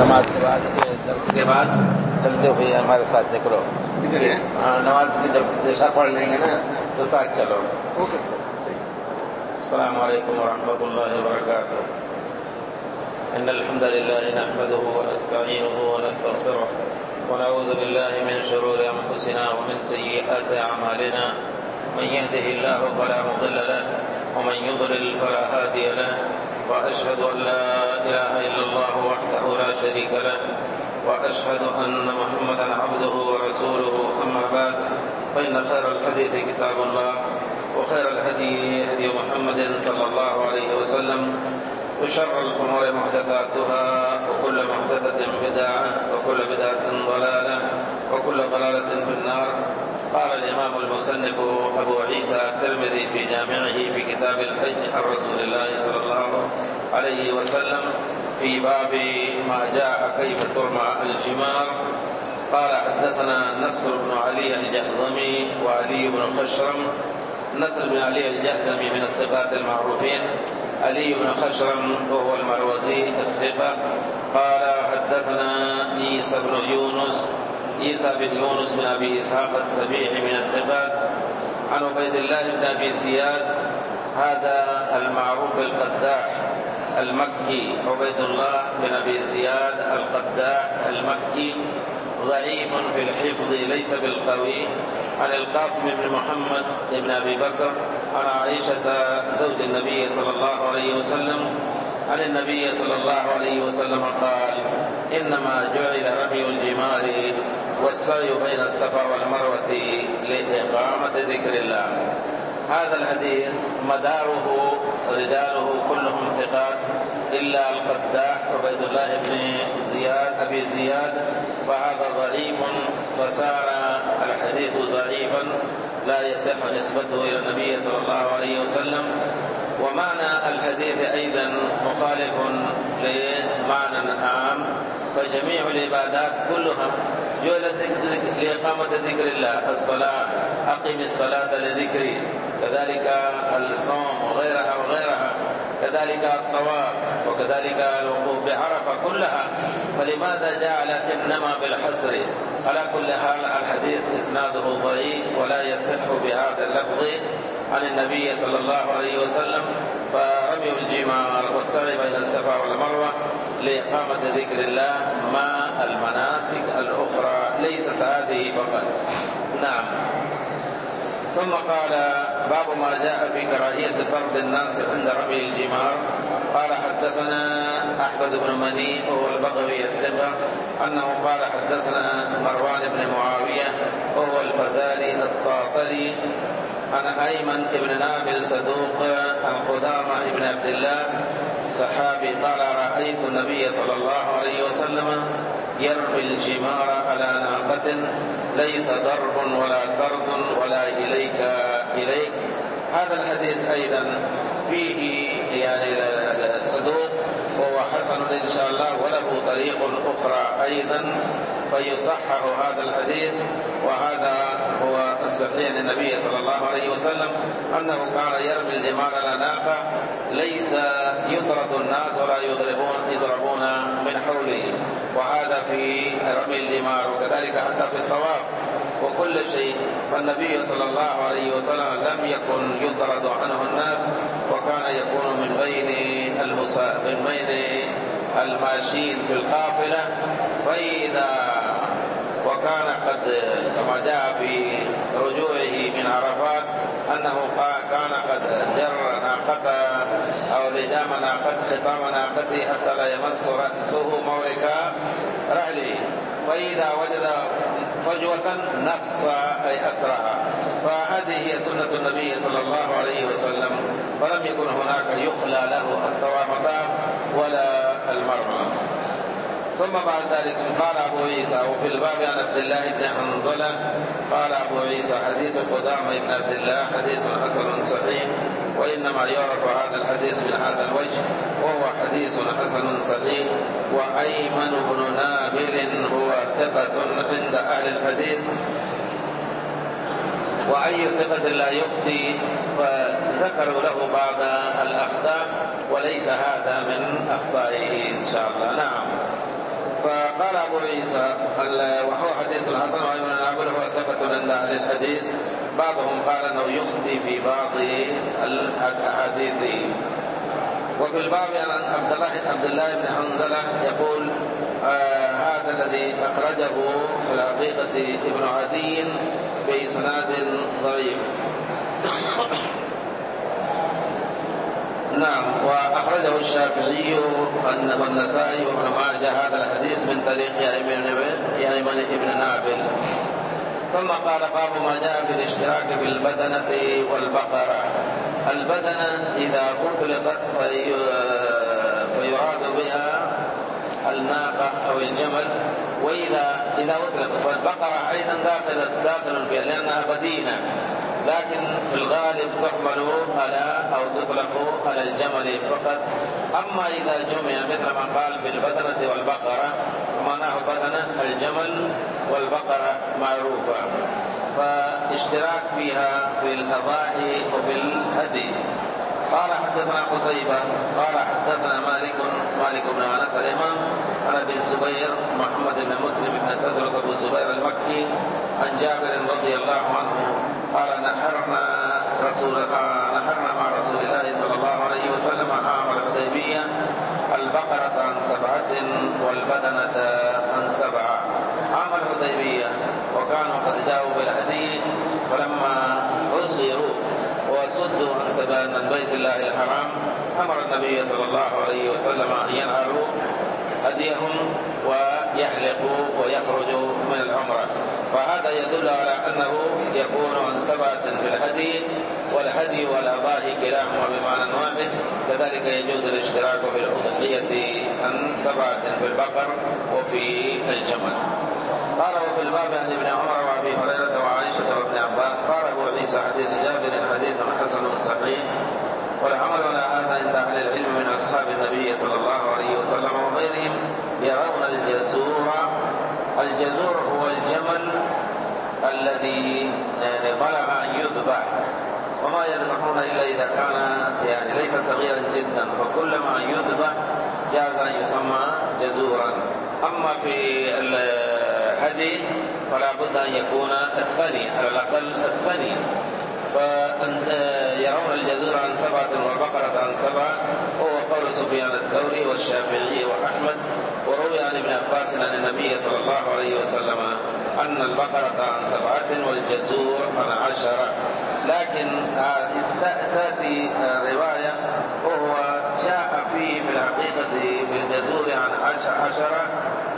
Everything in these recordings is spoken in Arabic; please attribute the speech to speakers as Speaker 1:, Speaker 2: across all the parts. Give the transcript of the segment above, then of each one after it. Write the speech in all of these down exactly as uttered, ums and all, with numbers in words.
Speaker 1: नमाज के बाद दर्स के बाद चलते हुए हमारे साथ निकलो। नमाज की जब दिशा पढ़ लेंगे ना तो साथ चलो। ओके। अस्सलामु अलैकुम वरहमतुल्लाहि वबरकातुहू। इन्नल हम्दलिल्लाहि नहमदुहु व नस्तईनुहु व नस्तगफिरुह व नऊज़ु बिल्लाहि मिन शुरूरि अंफुसिना व मिन सय्यिआति अअमालिना। मन यहदिहिल्लाहु फला मुदिल्ल लहु व मन युद्लिल फला हादिय लहु। وأشهد أن لا إله إلا الله وحده لا شريك له وأشهد أن محمدا عبده ورسوله. أما بعد فإن خير الحديث كتاب الله وخير الهدي هدي محمد صلى الله عليه وسلم وشر الأمور محدثاتها وكل محدثة بدعة وكل بدعة ضلالة وكل ضلالة في النار. قال الإمام المصنف أبو عيسى الترمذي في جامعه في كتاب الحج عن رسول الله صلى الله عليه وسلم في باب ما جاء كيف ترمى الجمار. قال حدثنا نصر بن علي الجهضمي وعلي بن خشرم. نصر بن علي الجهضمي من الثقات المعروفين. علي بن خشرم وهو المروزي الثقة. قال حدثنا عيسى بن يونس عيسى بن يونس بن أبي إسحاق السبيعي من الثقات عن عبيد الله بن أبي زياد هذا المعروف القداح المكي. عبيد الله بن أبي زياد القداح المكي ضعيف في الحفظ ليس بالقوي. عن القاسم بن محمد بن أبي بكر عن عائشة زوج النبي صلى الله عليه وسلم عن النبي صلى الله عليه وسلم قال: إنما جعل رمي الجمار والسعي بين الصفا والمروة لإقامة ذكر الله. هذا الحديث مداره رجاله كلهم ثقات إلا القداح عبيد الله بن زياد أبي زياد فهذا ضعيف فصار الحديث ضعيفا لا يصح نسبته إلى النبي صلى الله عليه وسلم. ومعنى الحديث أيضا مخالف لمعنى عام. فجميع العبادات كلها جعلت لإقامة ذكر الله. الصلاة أقم الصلاة لذكري، كذلك الصوم وغيرها وغيرها، كذلك الطواف وكذلك الوقوف بعرفة كلها. فلماذا جعل إنما بالحصر؟ على كل حال الحديث إسناده ضعيف ولا يصح بهذا اللفظ عن النبي صلى الله عليه وسلم. فرمي الجمار والسعي بين الصفا والمروة لإقامة ذكر الله مع المناسك الأخرى ليست هذه فقط. نعم. ثم قال: باب ما جاء في كراهية طرد الناس عند رمي الجمار. قال حدثنا أحمد بن مني وهو البغوي الثقة أنه قال حدثنا مروان بن معاوية وهو الفزاري الطاطري عن أيمن بن نابل صدوق عن قدامة بن عبد الله صحابي قال: رأيت النبي صلى الله عليه وسلم يرمي الجمار على ناقة ليس ضرب ولا طرد ولا إليك إليك. هذا الحديث أيضا فيه يعني صدوق وهو حسن إن شاء الله وله طريق أخرى أيضا فيصحح هذا الحديث. وهذا هو الصحيح للنبي صلى الله عليه وسلم أنه كان يرمي الجمار على ناقة ليس يطرد الناس ولا يضربون يضربون من حوله. وهذا في رمي الجمار وكذلك حتى في الطواف وكل شيء. فالنبي صلى الله عليه وسلم لم يكن يطرد عنه الناس وكان يكون من بين المسا من بين الماشيين في القافلة. فإذا وكان قد كما جاء في رجوعه من عرفات أنه كان قد جر ناقته أو لجام ناقته ختام ناقته حتى لا يمس رأسه مورك رحله. فإذا وجد فجوة نص أي أسرع. فهذه هي سنة النبي صلى الله عليه وسلم. فلم يكن هناك يخلى له الطواف ولا المرمى. ثم بعد ذلك قال أبو عيسى: وفي الباب عن عبد الله بن حنظلة قال أبو عيسى: حديث قدامة بن عبد الله حديث حسن صحيح. وإنما يعرف هذا الحديث من هذا الوجه وهو حديث حسن صحيح. وأيمن بن نابل هو ثقة عند أهل الحديث وأي ثقة لا يخطي. فذكروا له بعض الأخطاء وليس هذا من أخطائه إن شاء الله. نعم. فقال أبو عيسى وهو حديث حسن وأيمن العبد هو ثبت عند أهل الحديث. بعضهم قال أنه يخطي في بعض الأحاديث. وفي الباب عن عبد الله عبد الله بن حنظلة يقول آه هذا الذي أخرجه في الحقيقة ابن عدي بإسناد ضعيف. نعم. وأخرجه الشافعي والنسائي وابن ماجه هذا الحديث من طريق أيمن بن نابل. ثم قال باب ما جاء في الاشتراك في البدنة والبقرة. البدنة إذا أطلقت فيراد بها الناقة أو الجمل، وإذا إذا أطلقت والبقرة أيضا داخل داخل فيها لأنها بدينة، لكن في الغالب تحمل على أو تطلق على الجمل فقط. أما إذا جمع مثل ما قال في البدنة والبقرة معناه بدنة الجمل والبقرة معروفة، فاشتراك فيها في الأضاحي وفي الهدي. قال حدثنا قتيبة قال حدثنا مالك مالك بن أنس الإمام عن أبي الزبير محمد بن مسلم بن تدرس أبو الزبير المكي عن جابر رضي الله عنه قال نحرنا رسول نحرنا مع رسول الله صلى الله عليه وسلم عام الحديبية البقرة عن سبعة والبدنة عن سبعة عام الحديبية، وكانوا قد جاءوا بالهدي فلما عسروا وصدوا عن سبيل من بيت الله الحرام أمر النبي صلى الله عليه وسلم أن ينهروا هديهم ويحلقوا ويخرجوا من العمرة. فهذا يدل على أنه يكون عن سبعة في الهدي، والهدي والأضاحي كلاهما بمعنى واحد. كذلك يجوز الاشتراك في الأضحية عن سبعة في البقر وفي الجمل. قال وفي الباب عن ابن عمر وابي هريره وعائشه وابن عباس قال ابو عيسى حديث جابر حديث حسن صحيح. والعمل على هذا عند اهل العلم من اصحاب النبي صلى الله عليه وسلم وغيرهم يرون الجزور. الجزور هو الجمل الذي بلغ ان يذبح، وما يذبحون الا اذا كان يعني ليس صغيرا جدا، فكل ما يذبح جاز ان يسمى جزورا. اما في الهدي فلا بد ان يكون الثني على الاقل الثني. فيرون الجزور عن سبعة والبقرة عن سبعة، وهو قول سفيان الثوري والشافعي وأحمد. وروي عن ابن عباس عن النبي صلى الله عليه وسلم أن البقرة عن سبعة والجزور عن عشرة. لكن تأتي رواية وهو جاء فيه في الحقيقة بالجزور عن عشرة،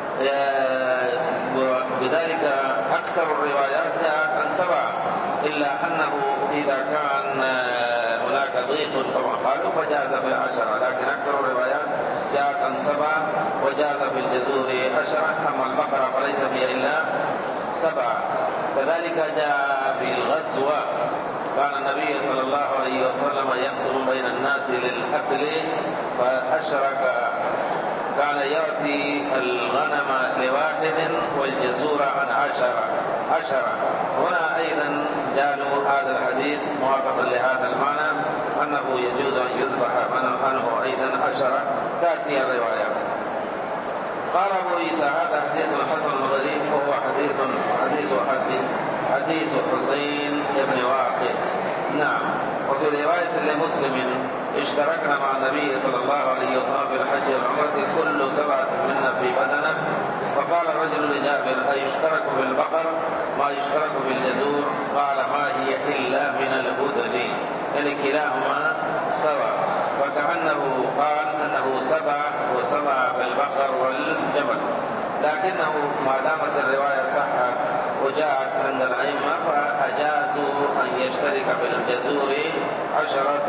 Speaker 1: بذلك أكثر الروايات جاءت عن سبعة، إلا أنه إذا كان هناك ضيق كما قالوا فجاز في العشرة، لكن أكثر الروايات جاءت عن سبعة وجاز في الجزور عشرة. أما البقرة فليس فيها إلا سبعة. كذلك جاء في الغزوة كان النبي صلى الله عليه وسلم يقسم بين الناس للأكل فأشرك، كان يأتي الغنم لواحد والجزور عن عشرة عشرة. هنا أيضا جاءوا هذا الحديث موافقا لهذا المعنى أنه يجوز أن يذبح عنه أيضا عشرة. تأتي الرواية. قال أبو عيسى هذا حديث حسن غريب، وهو حديث حديث حسين حديث حسين بن واقد. نعم. وفي رواية لمسلم اشتركنا مع النبي صلى الله عليه وسلم في الحج والعمرة كل سبعة منا في بدنة. فقال الرجل لجابر أيشترك في البقر ما يشترك في الجزور؟ قال ما هي إلا من البدن، يعني كلاهما سواء. فكأنه قال أنه سبع وسبع في البقر والجمل، لكنه ما دامت الرواية صحت وجاءت عند الأئمة فأجازوا أن يشترك في الجزور عشرة.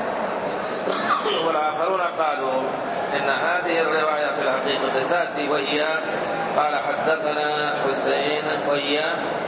Speaker 1: والآخرون قالوا إن هذه الرواية في الحقيقة تأتي وهي قال حدثنا حسين وهي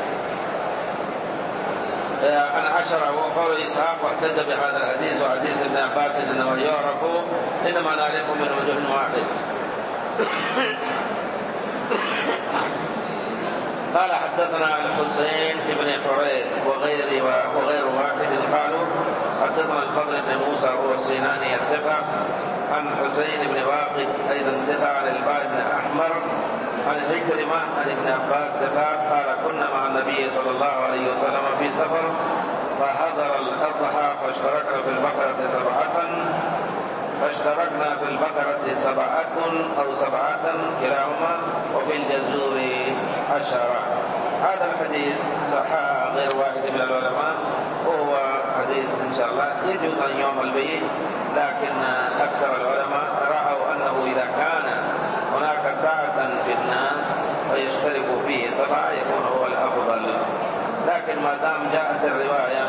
Speaker 1: عن عشرة، وقول إسحاق واحتج بهذا الحديث وحديث ابن عباس إنما يعرف إنما نعرفه من وجه واحد. قال حدثنا الحسين بن حريث وغير وغير واحد قالوا حدثنا الفضل بن موسى هو السيناني الثقة عن حسين بن واقد أيضا ثقة عن الباء بن أحمر عن عكرمة عن ابن عباس ثقة قال كنا مع النبي صلى الله عليه وسلم في سفر فحضر الأضحى فاشتركنا في البقرة سبعة فاشتركنا في البقرة سبعة أو سبعة كلاهما وفي الجزور عشرة. هذا الحديث صححه غير واحد من العلماء وهو حديث إن شاء الله يجوز أن يعمل به، لكن أكثر العلماء رأوا أنه إذا كان هناك سعة في الناس فيشترك فيه سبعة يكون هو الأفضل، لكن ما دام جاءت الرواية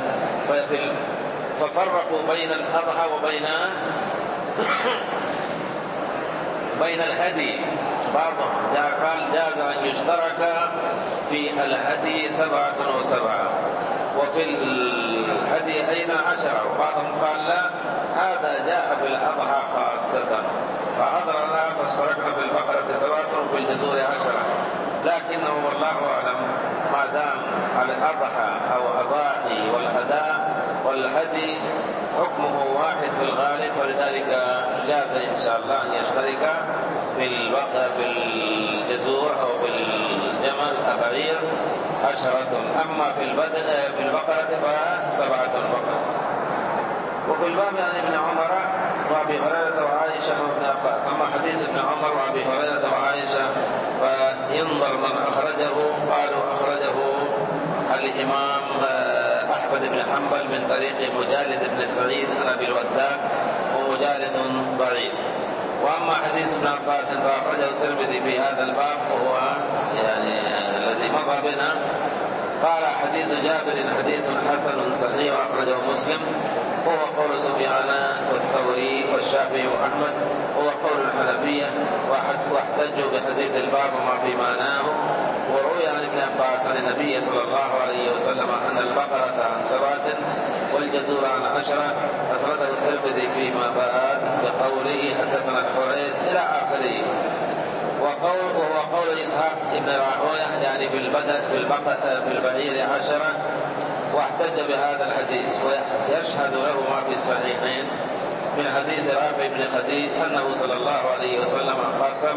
Speaker 1: ففرقوا بين الأضحى وبين بين الهدي. بعضهم قال جاز أن يشترك في الهدي سبعة وسبعة وفي الهدي أيضا عشرة، وبعضهم قال لا هذا جاء في الأضحى خاصة فحضرنا فاشتركنا في البقرة سبعة وفي الجزور عشرة، لكنه والله أعلم ما دام على الأضحى أو أضاحي والأداء والهدي حكمه واحد في الغالب، فلذلك جاز إن شاء الله أن يشترك في البقرة في الجزور أو في الجمل البعير عشرة، أما في البدن في البقرة فسبعة فقط. وفي الباب عن ابن عمر وابي هريره وعائشه وابن عباس، اما حديث ابن عمر وابي هريره وعائشه فينظر من اخرجه. قالوا اخرجه الامام احمد بن حنبل من طريق مجالد بن سعيد عن ابي الوداع ومجالد ضعيف. واما حديث ابن عباس فاخرجه الترمذي في هذا الباب وهو يعني الذي مضى بنا. قال حديث جابر حديث حسن صحيح واخرجه مسلم، هو قول سفيان والثوري والشافعي واحمد، هو قول الحنفيه واحتجوا بحديث الباب وما في معناه. وروي عن ابن عباس عن النبي صلى الله عليه وسلم ان البقره عن سبعه والجزور عن عشره، اسرده الترمذي فيما بعد بقوله حدثنا الحريث الى اخره. وقول وهو قول اسحاق بن راهويه يعني في البدن في البقره في البعير عشره، واحتج بهذا الحديث ويشهد له ما في الصحيحين من حديث رافع بن خديج انه صلى الله عليه وسلم قسم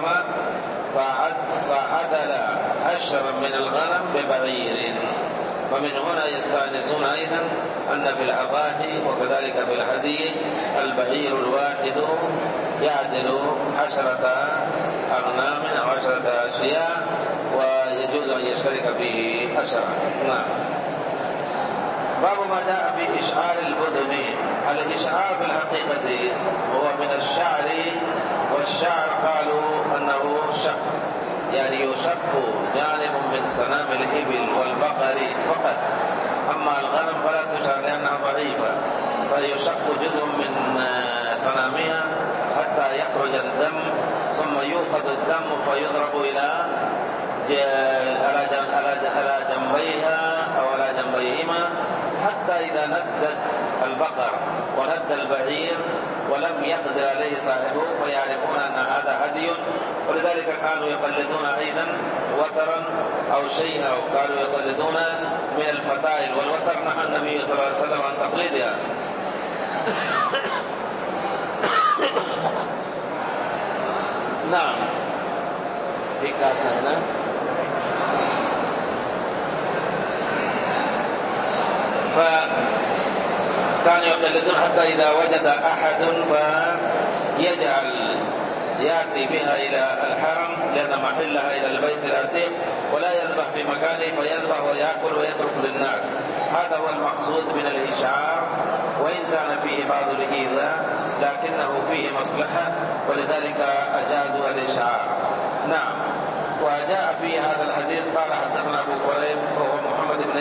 Speaker 1: فعدل عشرا من الغنم ببعير. ومن هنا يستانسون ايضا ان في الاضاحي وكذلك في الهدي البعير الواحد يعدل عشرة اغنام او عشرة اشياء ويجوز ان يشترك فيه عشرة. نعم. باب ما جاء في إشعار البدن. الإشعار في الحقيقة هو من الشعر، والشعر قالوا أنه شق يعني يشق جانب من سنام الإبل والبقر فقط، أما الغنم فلا تشعر لأنها ضعيفة، فيشق جزء من سنامها حتى يخرج الدم، ثم يوقد الدم فيضرب إلى على جنبيها أو على جنبيهما حتى إذا ندت البقر وند البعير ولم يقدر عليه صاحبه فيعرفون أن هذا هدي. ولذلك كانوا يقلدون أيضا وترا أو شيئا، أو كانوا يقلدون من الفتائل، والوتر نهى النبي صلى الله عليه وسلم عن تقليدها. نعم. في كاسة هنا فكانوا يقلدون حتى إذا وجد أحد فيجعل يأتي بها إلى الحرم لأن محلها إلى البيت العتيق ولا يذبح في مكانه، فيذبح ويأكل ويترك للناس. هذا هو المقصود من الإشعار، وإن كان فيه بعض الإيذاء لكنه فيه مصلحة، ولذلك أجازوا الإشعار. نعم. وجاء في هذا الحديث قال حدثنا أبو قريب وهو محمد بن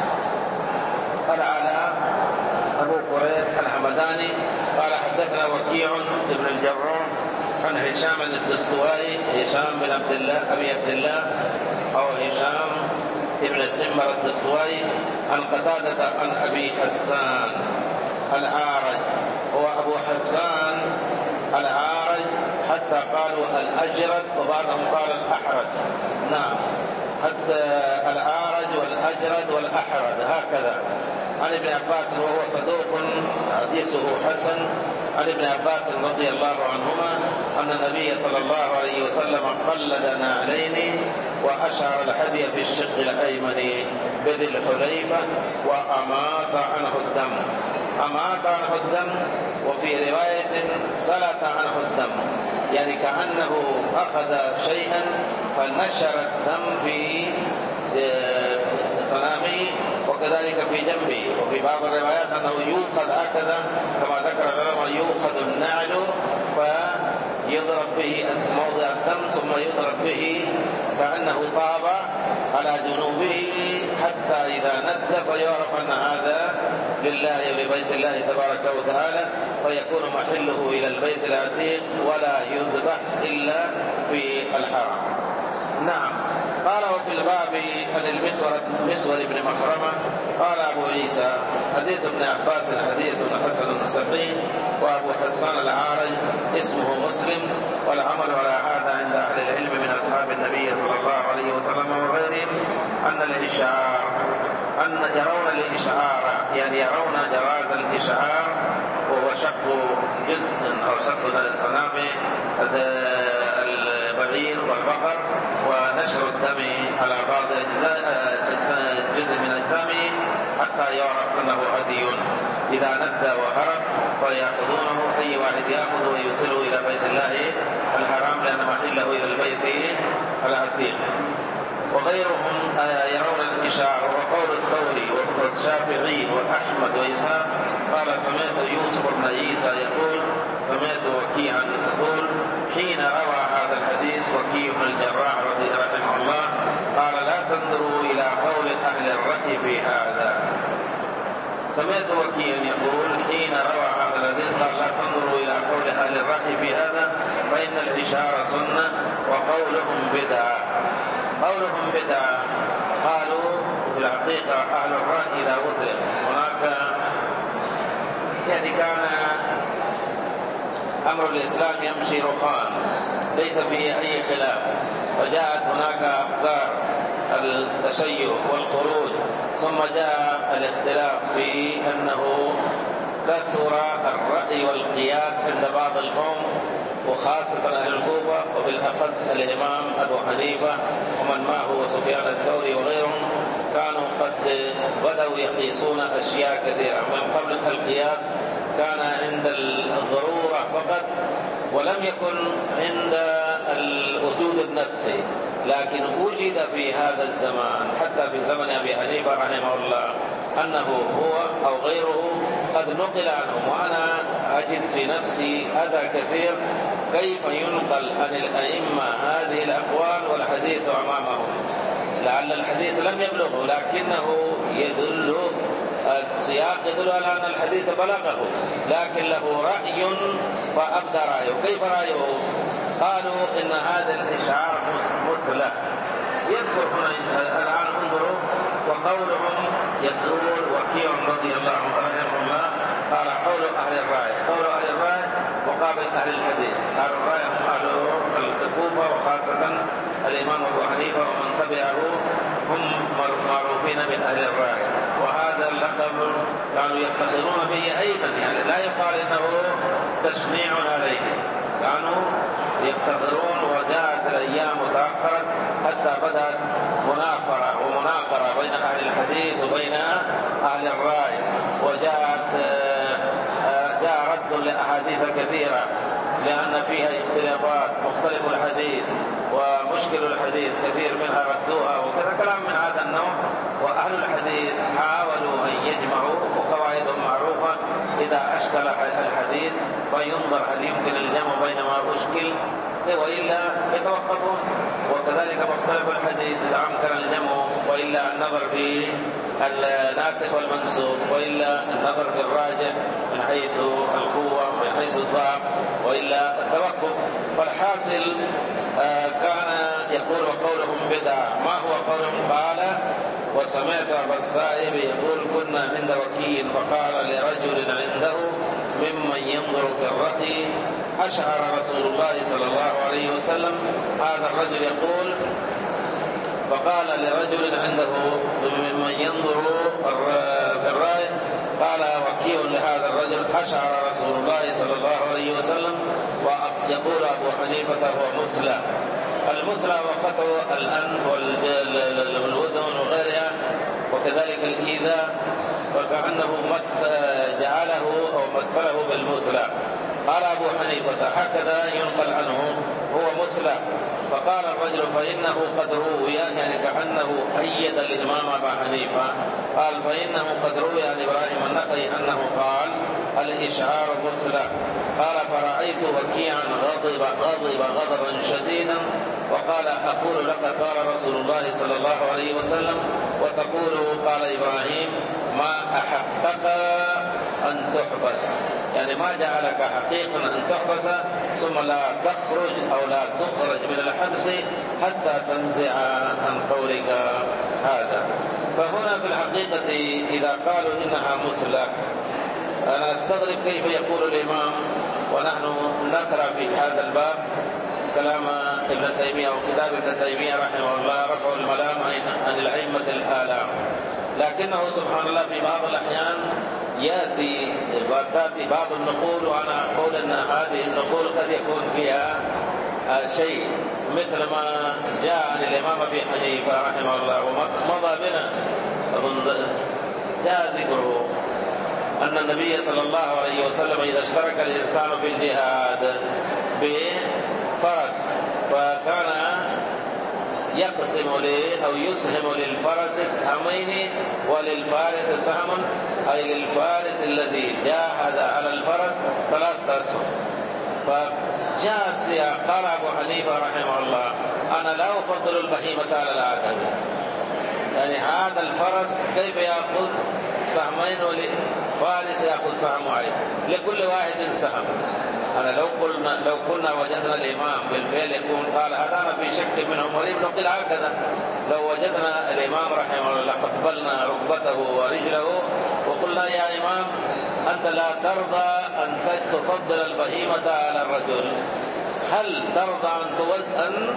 Speaker 1: العلاء أبو قريب الحمداني قال حدثنا وكيع بن الجراح عن هشام الدستوائي هشام بن عبد الله أبي عبد الله أو هشام بن السمر الدستوائي عن قتادة عن أبي حسان العارج، هو أبو حسان العارج حتى قالوا الأجرد وبعضهم قال الأحرج. نعم. حتى الأعرج والأجرد والأحرد هكذا. عن ابن عباس وهو صدوق حديثه حسن عن ابن عباس رضي الله عنهما أن النبي صلى الله عليه وسلم قلد نعلين وأشعر الهدي في الشق الأيمن بذي الحليفة وأماط عنه الدم. أماط عنه الدم، وفي رواية سلط عنه الدم، يعني كأنه أخذ شيئا فنشر الدم في صنامه وكذلك في جنبه. وفي بعض الروايات أنه يوخذ هكذا كما ذكر العلماء، يوخذ النعل فيضرب به موضع الدم ثم يضرب به كأنه طاب على جنوبه حتى إذا ند فيعرف أن هذا لله لبيت الله تبارك وتعالى، فيكون محله إلى البيت العتيق ولا يذبح إلا في الحرم. نعم. قال وفي الباب عن المسور بن مخرمة قال أبو عيسى حديث ابن عباس حديث حسن صحيح، وأبو حسان الأعرج اسمه مسلم، والعمل على هذا عند أهل العلم من أصحاب النبي صلى الله عليه وسلم وغيرهم أن الإشعار أن يرون الإشعار يعني يرون جواز الإشعار، وهو شق جزء أو شق صنامه البعير والبقر ونشر الدم على بعض أجزاء جزء من أجسامه حتى يعرف أنه هدي. إذا ندى وهرب فيأخذونه، أي واحد يأخذ ويوصله إلى بيت الله الحرام لأن محله إلى البيت العتيق. وغيرهم يرون الإشعار، وقول الثوري والشافعي وأحمد وإسحاق قال سمعت يوسف بن عيسى يقول سمعت وكيعا يقول حين روى هذا الحديث وكيع بن الجراح رحمه الله قال لا تنظروا إلى قول أهل الرأي في هذا. سمعت وكيعا يقول حين روى هذا الحديث قال لا تنظروا إلى قول أهل الرأي في هذا فإن الإشارة سنة وقولهم بدعة. قولهم بدعة قالوا في الحقيقة أهل الرأي لا أطلق. هناك يعني كان أمر الإسلام يمشي رخاء ليس فيه أي خلاف، فجاءت هناك أفكار التشيع والخروج، ثم جاء الاختلاف في أنه كثر الرأي والقياس عند بعض القوم وخاصة أهل الكوفة، وبالأخص الإمام أبو حنيفة ومن معه وسفيان الثوري وغيرهم كانوا قد بدأوا يقيسون أشياء كثيرة. من قبل القياس كان عند الضرورة فقط، ولم يكن عند الوجود النفسي، لكن وجد في هذا الزمان حتى في زمن أبي حنيفة رحمه الله أنه هو أو غيره قد نقل عنهم. وأنا أجد في نفسي أذى كثير كيف ينقل عن الأئمة هذه الأقوال والحديث أمامهم، لعل الحديث لم يبلغه لكنه يدل السياق يدل على أن الحديث بلغه، لكن له رأي فأبدى رأيه. كيف رأيه؟ قالوا إن هذا الإشعار مثلى. يذكر هنا الآن انظروا، وقولهم يقول وكيع رضي الله عنه قال قول أهل الرأي، قول أهل الرأي مقابل أهل الحديث. أهل الرأي هم أهل الكوفة وخاصة الإمام أبو حنيفة ومن تبعه هم معروفين من أهل الرأي، وهذا اللقب كانوا يفتخرون به أيضا، يعني لا يقال إنه تشنيع عليه، كانوا يفتخرون. وجاءت الأيام متأخرة حتى بدأت منافرة ومناقرة بين أهل الحديث وبين أهل الرأي، وجاءت جاء رد لأحاديث كثيرة لأن فيها اختلافات، مختلف الحديث ومشكل الحديث كثير منها ردوها وكذا كلام من هذا النوع. وأهل الحديث حاولوا أن يجمعوا، وقواعدهم معروفة، إذا أشكل الحديث فينظر هل يمكن الجمع بين ما أشكل وإلا يتوقفون، وكذلك مختلف الحديث إذا أمكن الجمع وإلا النظر في الناسخ والمنسوخ، وإلا النظر في الراجح من حيث القوة ومن حيث الضعف، وإلا التوقف. فالحاصل آه كان يقول وقولهم بدعة. ما هو قولهم؟ قال وسمعت أبا السائب يقول كنا عند وكيل فقال لرجل عنده ممن ينظر في الرأي أشعر رسول الله صلى الله عليه وسلم. هذا الرجل يقول فقال لرجل عنده ممن ينظر في الرأي، قال وكيع لهذا الرجل: أشعر رسول الله صلى الله عليه وسلم. ويقول أبو حنيفة هو مثلى. المثلى وقطع الأنف والأذن وغيرها، وكذلك الإيذاء، وكأنه مس جعله أو مثله بالمثلى. قال أبو حنيفة: هكذا ينقل عنه، هو مثلى. فقال الرجل: فإنه قد روي، يعني كأنه أيد الإمام أبا حنيفة، قال: فإنه قد روي عن إبراهيم النخعي أنه قال: الإشعار مثلى. قال: فرأيت وكيعا غضب غضب غضبا شديدا، وقال: أقول لك قال رسول الله صلى الله عليه وسلم، وتقول قال إبراهيم، ما أحقك أن تحبس، يعني ما جعلك حقيقا أن تحبس ثم لا تخرج أو لا تخرج من الحبس حتى تنزع عن قولك هذا. فهنا في الحقيقة إذا قالوا إنها مثلى، أنا أستغرب كيف يقول الإمام ونحن نقرأ في هذا الباب كلام ابن تيمية وكتاب ابن تيمية رحمه الله: رفع الملام عن الأئمة الآلام. لكنه سبحان الله في بعض الأحيان يأتي تأتي بعض النقول، وأنا أقول أن هذه النقول قد يكون فيها شيء مثل ما جاء عن الإمام أبي حنيفة رحمه الله ومضى بنا. جاء ذكره أن النبي صلى الله عليه وسلم إذا اشترك الإنسان في الجهاد بفرس، فكان يقسم لي أو يسهم للفرس سهمين وللفارس سهم، أي للفارس الذي جاهد على الفرس ثلاثة أسهم. فجاء السياق، قال أبو حنيفة رحمه الله: أنا لا أفضل البهيمة على العدم، يعني هذا الفرس كيف يأخذ سهمين ولفارس يأخذ سهم واحد، لكل واحد سهم. أنا لو قلنا لو كنا وجدنا الإمام بالفعل يكون قال هذا أنا في شك منهم مريب، نقول هكذا. لو وجدنا الإمام رحمه الله قبلنا ركبته ورجله وقلنا: يا إمام أنت لا ترضى أن تفضل البهيمة على الرجل، هل ترضى أن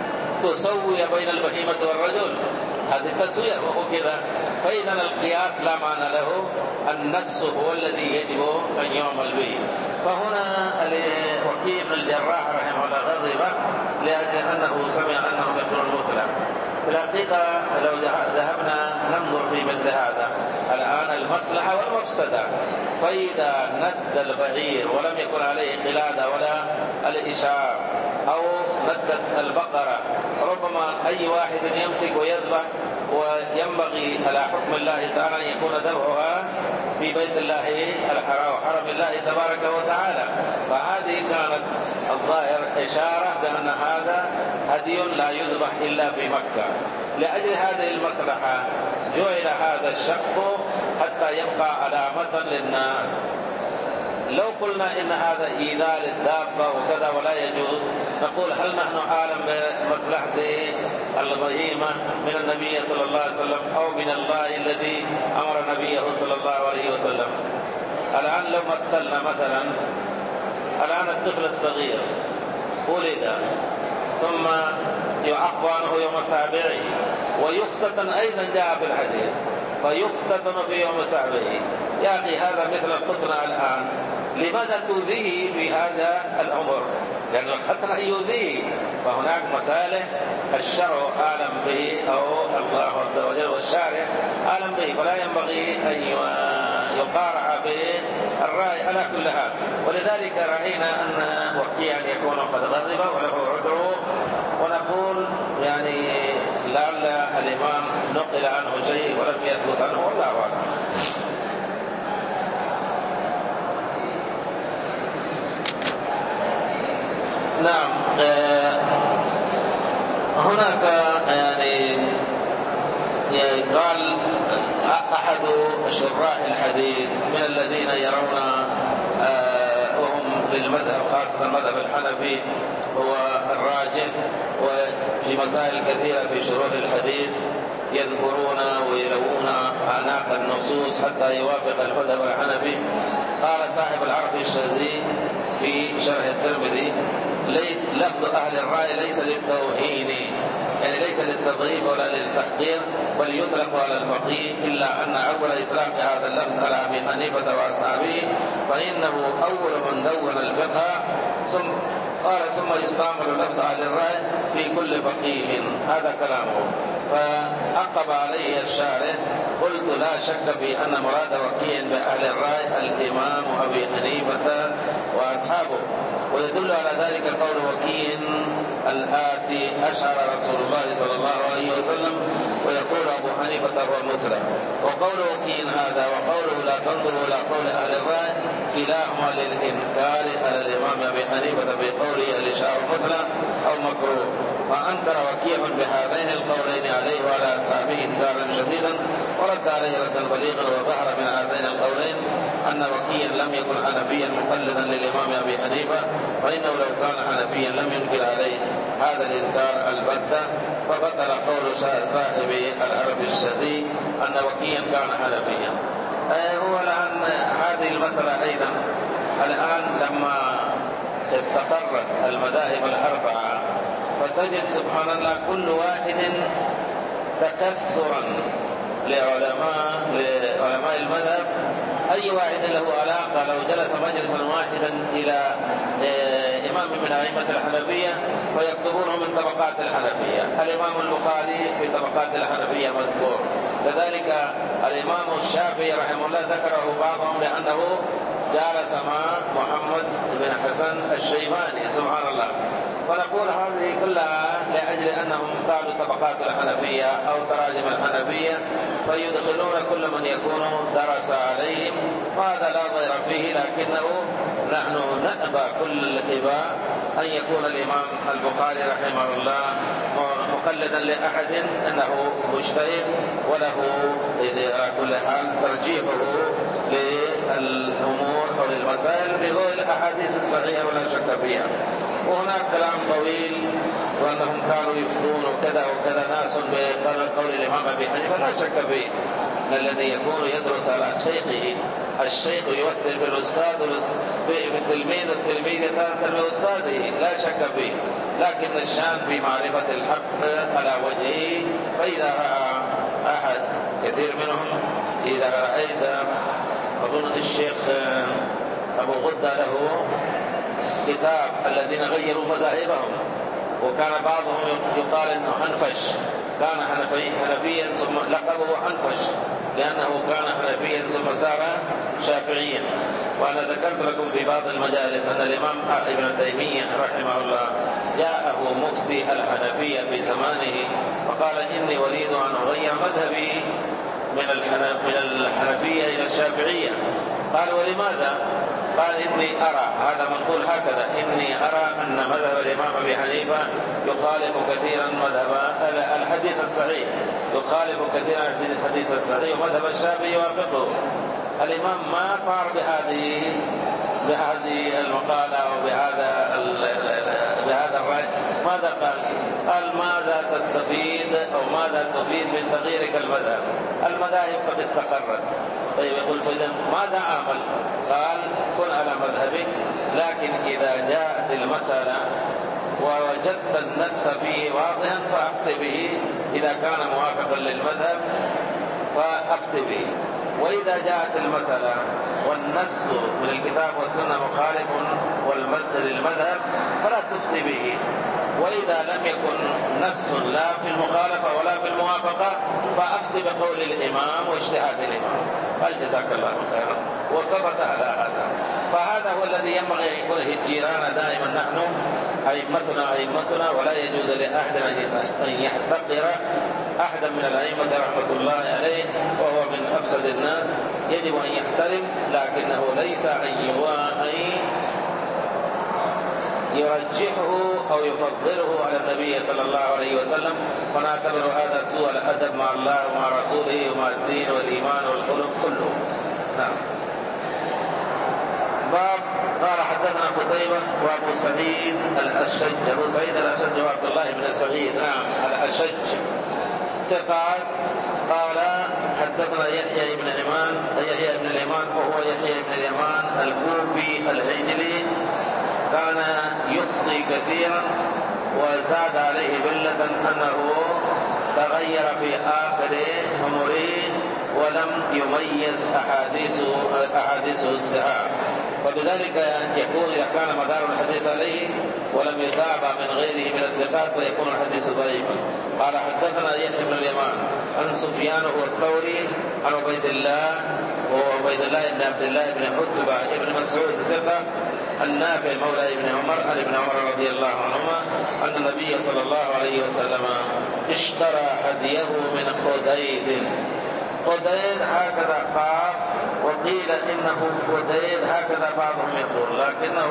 Speaker 1: تسوي بين البهيمة والرجل؟ هذه التسوية وهو كذا. فإذا القياس لا معنى له، النص هو الذي يجب أن يعمل به. فهنا وكيع بن الجراح رحمه الله غضب لأجل أنه سمع أنه يقول المثلى. في الحقيقة لو ذهبنا ننظر في مثل هذا الآن المصلحة والمفسدة، فإذا ند البعير ولم يكن عليه قلادة ولا الإشعار، أو ندت البقرة، ربما أي واحد يمسك ويذبح، وينبغي على حكم الله تعالى أن يكون ذبحها في بيت الله الحرام وحرم الله تبارك وتعالى. فهذه كانت الظاهر إشارة بأن هذا هدي لا يذبح إلا في مكة. لأجل هذه المصلحة جعل هذا الشق حتى يبقى علامة للناس. لو قلنا إن هذا إيذاء للدابة وكذا ولا يجوز، نقول: هل نحن أعلم بمصلحة البهيمة من النبي صلى الله عليه وسلم أو من الله الذي أمر نبيه صلى الله عليه وسلم؟ الآن لو مثلنا مثلا الآن الطفل الصغير ولد ثم يعق عنه يوم سابعه، ويختتن أيضا جاء في الحديث، فيختتن في يوم سابعه. يا أخي هذا مثل الختنة الآن، لماذا تؤذيه في هذا العمر؟ لأن الختنة يؤذيه. فهناك مصالح الشرع أعلم به، أو الله عز وجل والشارع أعلم به، فلا ينبغي أن يقارع به الرأي على كل حال. ولذلك رأينا أن وكيعا يكون قد غضب وله عذره، ونقول يعني لعل الإمام نقل عنه شيء ولم يثبت عنه، والله أعلم. نعم. هناك يعني قال أحد شراح الحديث من الذين يرون وهم للمذهب خاصة المذهب الحنفي هو الراجح، وفي مسائل كثيرة في شروح الحديث يذكرون ويلوون أعناق النصوص حتى يوافق المذهب الحنفي. قال صاحب العرف الشاذلي في شرح الترمذي: ليس لفظ أهل الرأي ليس للتوهين، يعني ليس للتضعيف ولا للتحقير، بل يطلق على الفقيه، إلا أن أول إطلاق هذا اللفظ على أبي حنيفة وأصحابه فإنه أول من دون الفقه، ثم قال ثم يستعمل لفظ أهل الرأي في كل فقيه. هذا كلامه. فعقب عليه الشارح: قلت لا شك في أن مراد وكيع بأهل الرأي الإمام أبي حنيفة وأصحابه، ويدل على ذلك قول وكيع الآتي: أشعر رسول الله صلى الله عليه وسلم، ويقول أبو حنيفة هو مسلم. وقول وكيع هذا وقوله لا تنظروا إلى قول أهل الرأي كلاهما للإنكار على الإمام أبي حنيفة بقوله الإشعار مسلم أو مكروه. فأنكر وكيع بهذين القولين عليه وعلى أصحابه إنكارا شديدا، ورد عليه ردا بليغا، وظهر من هذين القولين أن وكيع لم يكن حنفيا مقلدا للإمام أبي حنيفة، فإنه لو كان حنفيا لم ينكر عليه هذا الإنكار البتة، فبطل قول صاحب العرب الشديد أن وكيعا كان حنفيا. هو الآن هذه المسألة أيضا الآن لما استقرت المذاهب الأربعة، فتجد سبحان الله كل واحد تكثرا لعلماء لعلماء المذهب، أي واحد له علاقة لو جلس مجلسا واحدا إلى إمام من أئمة الحنفية فيكتبونه من طبقات الحنفية. الإمام البخاري في طبقات الحنفية مذكور، كذلك الإمام الشافعي رحمه الله ذكره بعضهم لأنه جالس مع محمد بن حسن الشيباني سبحان الله. ونقول هذه كلها لأجل أنهم قالوا طبقات الحنفية أو تراجم الحنفية، فيدخلون كل من يكون درس عليهم، وهذا لا ضير فيه، لكنه نحن نأبى كل الإباء أن يكون الإمام البخاري رحمه الله مقلدا لأحد أنه مجتهد، وله على كل حال ترجيحه للأمور أو للمسائل في ضوء الأحاديث الصحيحة ولا شك فيها. وهناك كلام طويل وأنهم كانوا يفتون وكذا وكذا ناس بقول الإمام أبي حنيفة، لا شك فيه. الذي يكون يدرس على شيخه، الشيخ يمثل بالأستاذ بالتلميذ، التلميذ يتمثل بأستاذه، لا شك فيه، لكن الشان في معرفة الحق على وجهه. فإذا رأى أحد كثير منهم، إذا رأيت أظن الشيخ أبو غدة له كتاب الذين غيروا مذاهبهم، وكان بعضهم يقال انه حنفش، كان حنفي حنفيا ثم لقبه حنفش لانه كان حنفيا ثم صار شافعيا. وانا ذكرت لكم في بعض المجالس ان الامام ابن تيمية رحمه الله جاءه مفتي الحنفية في زمانه فقال اني اريد ان اغير مذهبي من الحنفية الى الشافعية. قال ولماذا؟ قال إني أرى، هذا منقول هكذا، إني أرى أن مذهب الإمام أبي حنيفة يخالف كثيرا مذهب الحديث الصحيح، يخالف كثيرا الحديث الصحيح، ومذهب الشافعي يوافقه. الإمام ما طار بهذه بهذه المقالة وبهذا بهذا الرأي. ماذا قال؟ قال ماذا تستفيد أو ماذا تفيد من تغييرك المذهب؟ المذاهب قد استقرت. طيب يقول فإذا ماذا أعمل؟ قال كن على مذهبك، لكن إذا جاءت المسألة ووجدت النص فيه واضحا فأخذ به، إذا كان موافقا للمذهب فأخذ به، وإذا جاءت المسألة والنص من الكتاب والسنة مخالف للمذهب فلا تفتي به، وإذا لم يكن نص لا في المخالفة ولا في الموافقة فأفتي بقول الإمام واجتهاد الإمام. قال جزاك الله خيرا، وثبت على هذا. فهذا هو الذي ينبغي أن يكون هجيرانا دائما نحن، أئمتنا أئمتنا، ولا يجوز لأحد أن يحتقر أحدا من الأئمة رحمة الله عليه، وهو من أفسد الناس، يجب أن يحترم، لكنه ليس أن يرجحه أو يفضله على النبي صلى الله عليه وسلم، فنعتبر هذا سوء الأدب مع الله ومع رسوله ومع الدين والإيمان والخلق كله. نعم. باب قال حدثنا قتيبة وابو سعيد الأشج، ابو سعيد الأشج وعبد الله بن سعيد نعم الأشج ثقات. قال حدثنا يحيى بن اليمان، يحيى بن اليمان وهو يحيى بن اليمان الكوفي العجلي، كان يخطي كثيرا، وزاد عليه بلة أنه تخير في آخر عمره ولم يميز أحاديثه أحاديثه الصحاح، وبذلك يكون إذا كان مدار الحديث عليه ولم يتابع من غيره من الثقات فيكون الحديث ضعيفا. قال حدثنا يحيى بن اليمان عن سفيان هو الثوري عن عبيد الله وعبيد الله بن عبد الله بن عتبة بن مسعود ثقة النافع مولى ابن عمر عن ابن عمر رضي الله عنهما أن النبي صلى الله عليه وسلم اشترى هديه من قديد. قديد هكذا قال، وقيل إنه قديد هكذا بعضهم يقول، لكنه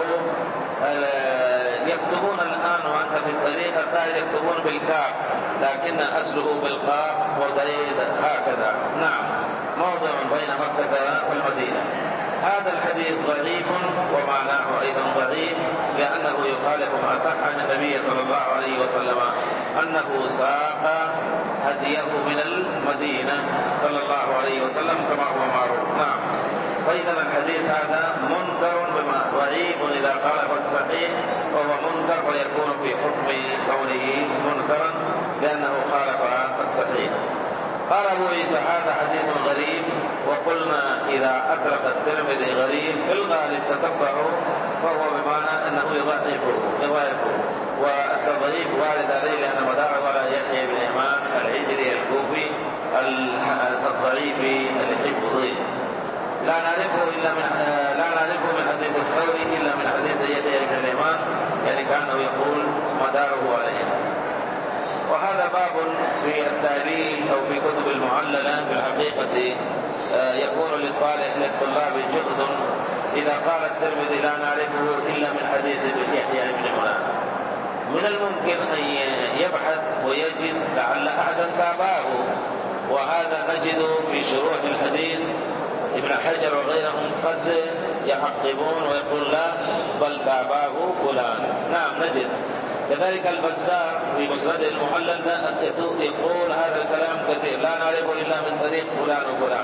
Speaker 1: يكتبون الآن وأنت في الطريقة الثانية يكتبون بالكاف، لكن أصله بالقاف قديد هكذا. نعم، موضع بين مكة والمدينة. هذا الحديث ضعيف ومعناه أيضا ضعيف، لأنه يخالف ما صح عن النبي صلى الله عليه وسلم أنه ساق هديه من المدينة صلى الله عليه وسلم كما هو معروف. نعم، فإذا الحديث هذا منكر بما ضعيف إذا خالف الصحيح، وهو منكر ويكون في حكم كونه منكرا لأنه خالف الصحيح. قال أبو عيسى هذا حديث غريب، وقلنا إذا أطلق الترمذي غريب في الغالب تتبعه فهو بمعنى أنه يضعفه يضعفه والتضعيف وارد عليه لأن مداره على يحيى بن إمام الهجري الكوفي الضعيف الحفظ. لا نعرفه إلا من لا نعرفه من حديث الثوري إلا من حديث يحيى بن الإمام، يعني كأنه يقول مداره عليه. وهذا باب في التعليل أو في كتب المعللة في الحقيقة يكون للطلاب جهد إذا قال الترمذي لا نعرفه إلا من حديث يحيى بن إمام. من الممكن أن يبحث ويجد لعل أحدا تابعه، وهذا نجد في شروح الحديث ابن حجر وغيرهم قد يحقبون ويقول لا بل تابعه فلان. نعم نجد. كذلك البزار في مسند المحلل يقول هذا الكلام كثير، لا نعرفه إلا من طريق فلان وفلان.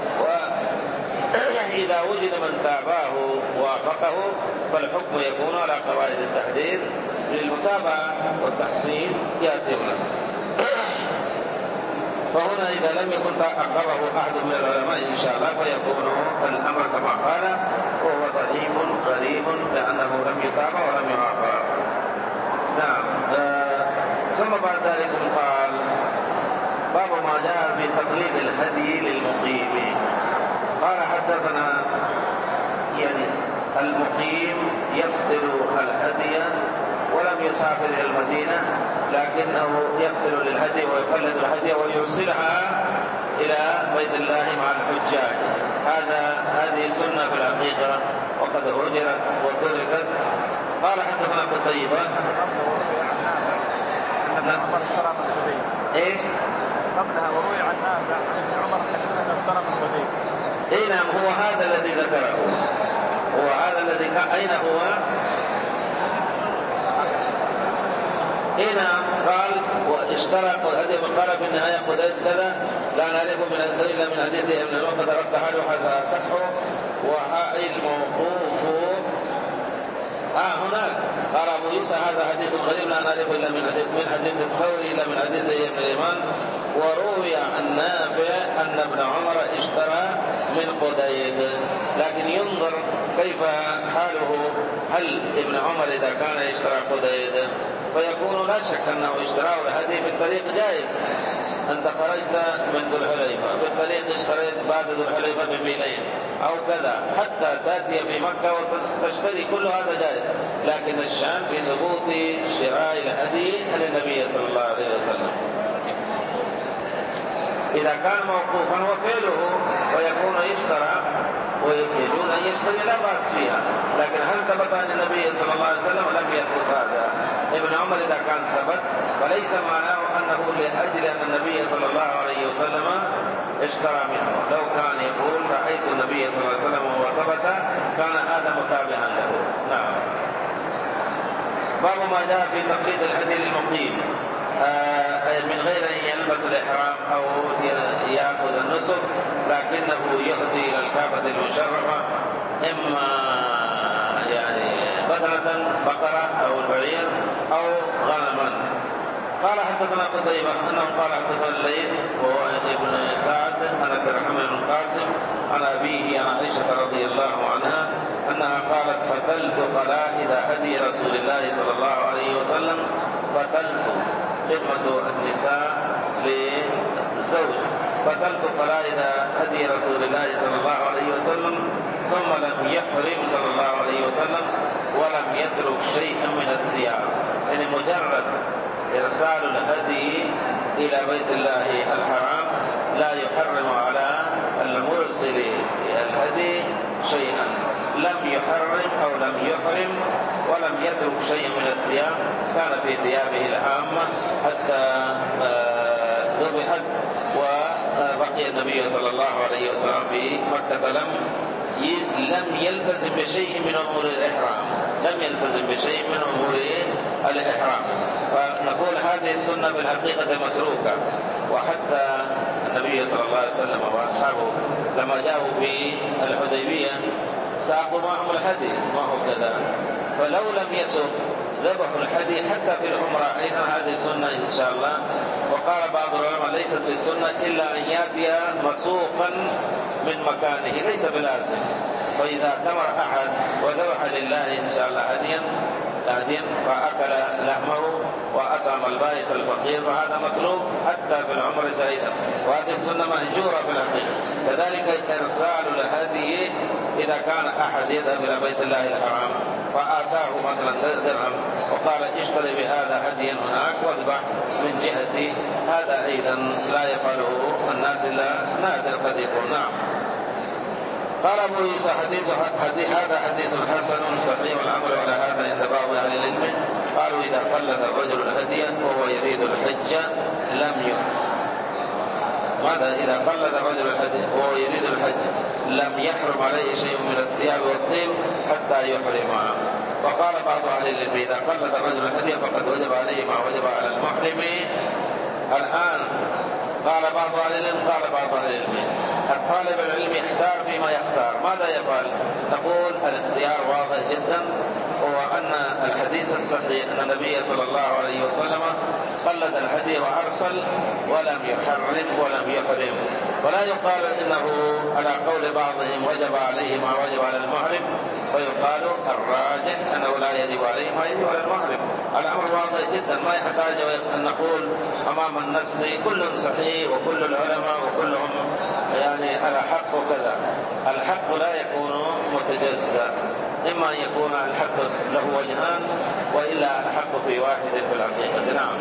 Speaker 1: وإذا وجد من تابعه ووافقه فالحكم يكون على قواعد التحديث للمتابعة والتحسين يأتي هنا. فهنا إذا لم يكن تعقبه أحد من العلماء إن شاء الله فيكون الأمر كما قال، وهو ضعيف غريب لأنه لم يتابع ولم يعاقب. نعم. آه ثم بعد ذلك قال باب ما جاء في تقليد الهدي للمقيم. قال حدثنا يعني المقيم يفطر الهدي ولم يسافر إلى المدينة، لكنه يفطر للهدي ويقلد الهدي ويرسلها إلى بيت الله مع الحجاج. هذا هذه سنة في الحقيقة وقد هجرت وتركت. قال حدثنا قتيبة
Speaker 2: أن عمر اشترى من البيت.
Speaker 1: إيش؟
Speaker 2: قبلها وروي عن نافع أن عمر اشترى من البيت.
Speaker 1: إيه نعم، هو هذا الذي ذكره، هو هذا الذي كان. أين هو؟ إيه نعم، قال واشترى هذه قال في النهاية قديد كذا لا نعرف من هذا إلا من حديث ابن الوقت رد حاله حتى صحه وهاء الموقوف. آه هناك قال أبو عيسى هذا حديث غريب لا نعرف إلا من حديث من حديث الثوري إلا من حديث ابن الإمام. وروي عن نافع أن ابن عمر اشترى من قديد، لكن ينظر كيف حاله. هل ابن عمر إذا كان يشترى قديد فيكون لا شك أنه اشتراه الهدي في الطريق جائز. أنت خرجت من ذو الحليفة في الطريق اشتريت بعد ذو الحليفة بميلين أو كذا حتى تأتي في مكة وتشتري، كل هذا جائز. لكن الشان في ثبوت شراء الهدي عن النبي صلى الله عليه وسلم. إذا كان موقوفا وفعله ويكون يشترى ويجوز أن يشتري لا بأس فيها، لكن هل ثبت عن النبي صلى الله عليه وسلم؟ لم يثبت هذا. ابن عمر إذا كان ثبت فليس معناه أنه لأجل أن النبي صلى الله عليه وسلم اشترى منه. لو كان يقول رأيت النبي صلى الله عليه وسلم وهو ثبت كان هذا متابعا له. نعم. باب ما جاء في تقليد الهدي للمقيم آه من غير أن يلبس الإحرام أو يأخذ النسك، لكنه يهدي إلى الكعبة المشرفة إما يعني بدنة بقرة أو البعير أو غنما. قال حدثنا قتيبة أنه قال حدثنا الليث وهو ابن سعد عن عبد الرحمن بن القاسم عن أبيه عن عائشة رضي الله عنها أنها قالت فتلت قلائد هدي رسول الله صلى الله عليه وسلم. فتلت خدمة النساء للزوج. فتلت قلائد هدي رسول الله صلى الله عليه وسلم ثم لم يحرم صلى الله عليه وسلم ولم يترك شيئا من الثياب. يعني مجرد إرسال الهدي إلى بيت الله الحرام لا يحرم على المرسل الهدي شيئا. لم يحرم أو لم يحرم ولم يترك شيئا من الثياب. كان في ثيابه العامة حتى ذبحت وبقي النبي صلى الله عليه وسلم في مكة لم لم يلتزم بشيء من أمور الإحرام. لم يلتزم بشيء من أمور الإحرام. فنقول هذه السنة بالحقيقة متروكة. وحتى النبي صلى الله عليه وسلم وأصحابه لما جاءوا في الحديبية ساقوا معهم الهدي ما هو كذا. فلو لم يسق ذبحوا الهدي حتى في العمرة أيضا هذه سنة إن شاء الله. وقال بعض العلماء ليست في السنة إلا أن يأتي مسوقا من مكانه ليس بلازم. فإذا تمر أحد وذبح لله إن شاء الله هديا هديا فأكل لحمه وأطعم البائس الفقير فهذا مطلوب حتى في العمرة أيضا. وهذه السنة مهجورة في الحقيقة. كذلك إرسال الهدي إذا كان أحد يذهب إلى بيت الله الحرام فآتاه مثلا درهم وقال اشتري بهذا هديا هناك واذبح من جهتي، هذا أيضا لا يفعله الناس إلا نادر قد يكون. نعم. قال أبو عيسى حديث حديث هذا حديث حسن صحيح والعمل على هذا عند بعض أهل العلم. قالوا إذا قلد الرجل الهدي وهو يريد الحج لم يحرم. ماذا إذا قلد الرجل الهدي وهو يريد الحج لم يحرم عليه شيء من الثياب والطيب حتى يحرم. وقال بعض أهل العلم إذا قلد الرجل الهدي فقد وجب عليه ما وجب على المحرم. الآن قال بعض أهل العلم قال بعض أهل العلم الطالب العلم يحتار فيما يختار. ماذا يفعل؟ نقول الاختيار واضح جدا، هو أن الحديث الصحيح أن النبي صلى الله عليه وسلم قلد الهدي وأرسل ولم يحرم ولم يحرم. ولا يقال إنه على قول بعضهم وجب عليه ما وجب على المحرم، فيقال الراجح أنه لا يجب عليه ما يجب على المحرم. الأمر واضح جدا ما يحتاج أن نقول أمام النص كل صحيح وكل العلماء وكلهم يعني على حق وكذا. الحق لا يكون متجزأ، إما أن يكون الحق له وجهان وإلا الحق في واحد في الحقيقة. نعم.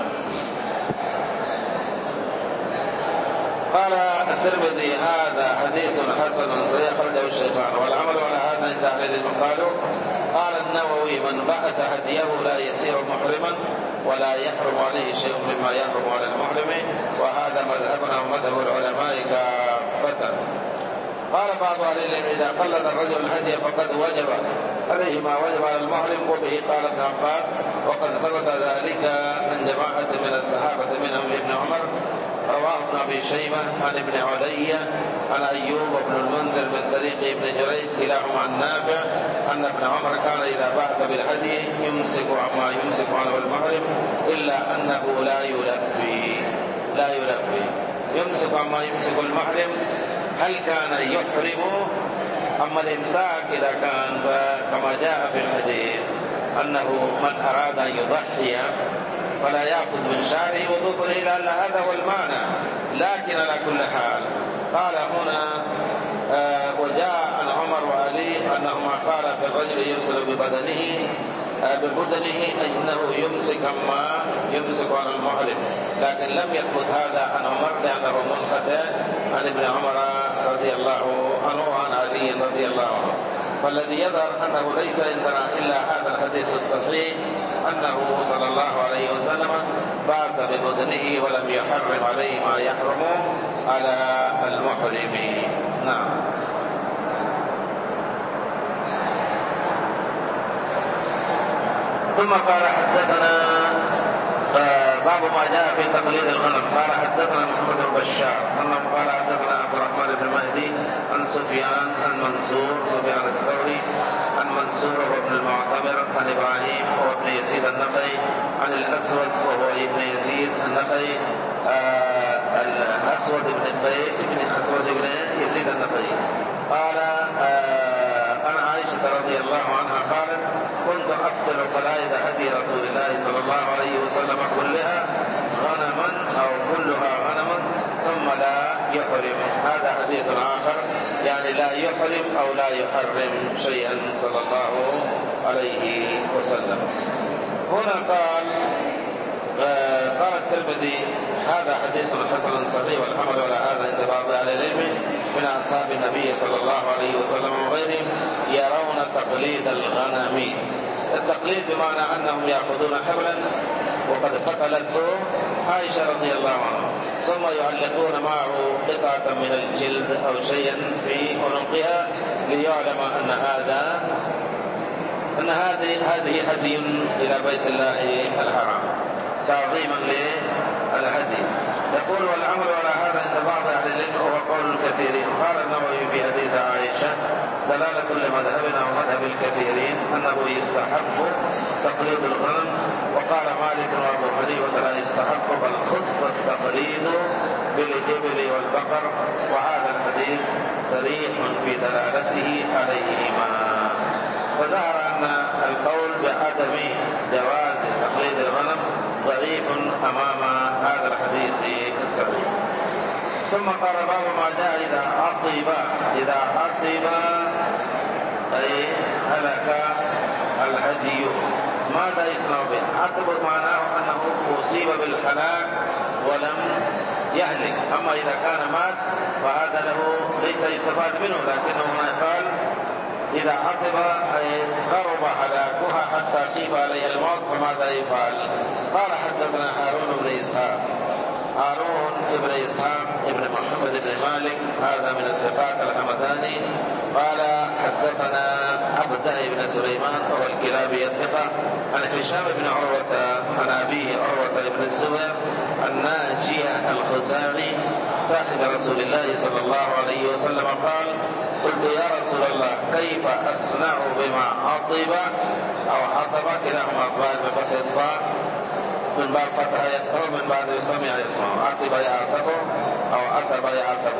Speaker 1: قال الترمذي هذا حديث حسن سيخرجه الشيخان والعمل على هذا عند أهل العلم. قالوا قال النووي من بعث هديه لا يصير محرما ولا يحرم عليه شيء مما يحرم على المحرم، وهذا مذهبنا ومذهب العلماء كافة. قال بعض أهل العلم إذا قلد الرجل الهدي فقد وجب عليه ما وجب على المحرم، وبه قال ابن عباس وقد ثبت ذلك من جماعة من الصحابة منهم ابن عمر. رواه ابن أبي شيبة عن ابن علي عن أيوب وابن المنذر من طريق ابن جريج كلاهما عن نافع أن ابن عمر كان إذا بعث بالهدي يمسك عما يمسك عنه المحرم إلا أنه لا يلبي لا يلبي يمسك عما يمسك المحرم. هل كان يحرم؟ أما الإمساك إذا كان كما جاء في الحديث أنه من أراد أن يضحي فلا يأخذ من شعره وظفره إلا هذا هو المعنى. لكن على كل حال قال هنا آه وجاء عن عمر وعلي أنهما قال في الرجل يرسل ببدنه آه ببدنه أنه يمسك ما يمسك عن المحرم، لكن لم يثبت هذا عن عمر لأنه منقطع عن ابن عمر رضي الله عنه وعن علي رضي الله عنه. فالذي يظهر أنه ليس عندنا إلا هذا الحديث الصحيح أنه صلى الله عليه وسلم بعث ببدنه ولم يحرم عليه ما يحرم على المحرم. نعم. ثم قال حدثنا باب ما جاء في تقليد الغنم. قال حدثنا محمد بن بشار انه قال حدثنا عبد الرحمن بن مهدي عن سفيان عن منصور سفيان الثوري عن منصور وابن المعتمر عن ابراهيم وابن يزيد النخعي عن الاسود وهو ابن يزيد النخعي آه الاسود بن قيس بن اسود بن يزيد النخعي قال آه عن عائشه رضي الله عنها قالت كنت اقتل قلائد هدي رسول الله صلى الله عليه وسلم كلها غنما او كلها غنما ثم لا يحرم. هذا حديث اخر يعني لا يحرم او لا يحرم شيئا صلى الله عليه وسلم. هنا قال آه قال الترمذي هذا حديث حسن صحيح والحمد على هذا عند بعض اهل العلم من اصحاب النبي صلى الله عليه وسلم وغيرهم يرون تقليد الغنم. التقليد بمعنى انهم ياخذون حبلا وقد فتلته عائشه رضي الله عنها ثم يعلقون معه قطعه من الجلد او شيئا في عنقها ليعلم ان هذا ان هذه هذه هدي الى بيت الله الحرام تعظيما للهدي. يقول والعمل على هذا عند بعض اهل العلم وهو قول الكثيرين. قال النووي في حديث عائشه دلاله لمذهبنا ومذهب الكثيرين انه يستحب تقليد الغنم. وقال مالك وابو حنيفه لا يستحب بل خص التقليد بالإبل والبقر وهذا الحديث صريح في دلالته عليهما. فظهر أن القول بعدم جواز تقليد الغنم ضعيف أمام هذا الحديث الصحيح. ثم قال باب ما جاء إذا عطب إذا عطب أي هلك الهدي ماذا يصنع به؟ عطب معناه أنه أصيب بالهلاك ولم يهلك. أما إذا كان مات فهذا له ليس يستفاد منه، لكنه هنا قال إذا عطب أي قرب هلاكها حتى خيف عليه الموت فماذا يفعل؟ قال حدثنا هارون بن إسحاق هارون بن إسحاق بن محمد بن مالك هذا من الثقات الحمداني قال حدثنا عبد بن سليمان وهو الكلابي الثقة عن هشام بن عروة عن أبيه عروة بن الزبير الناجية الخزاعي صاحب رسول الله صلى الله عليه وسلم قال قلت يا رسول الله كيف أصنع بما عطب أو عطب كلاهما أقوال بفتح الضاء من باب فتح يكتب من بعد يسمع يسمع عطب يعطب أو عطب يعطب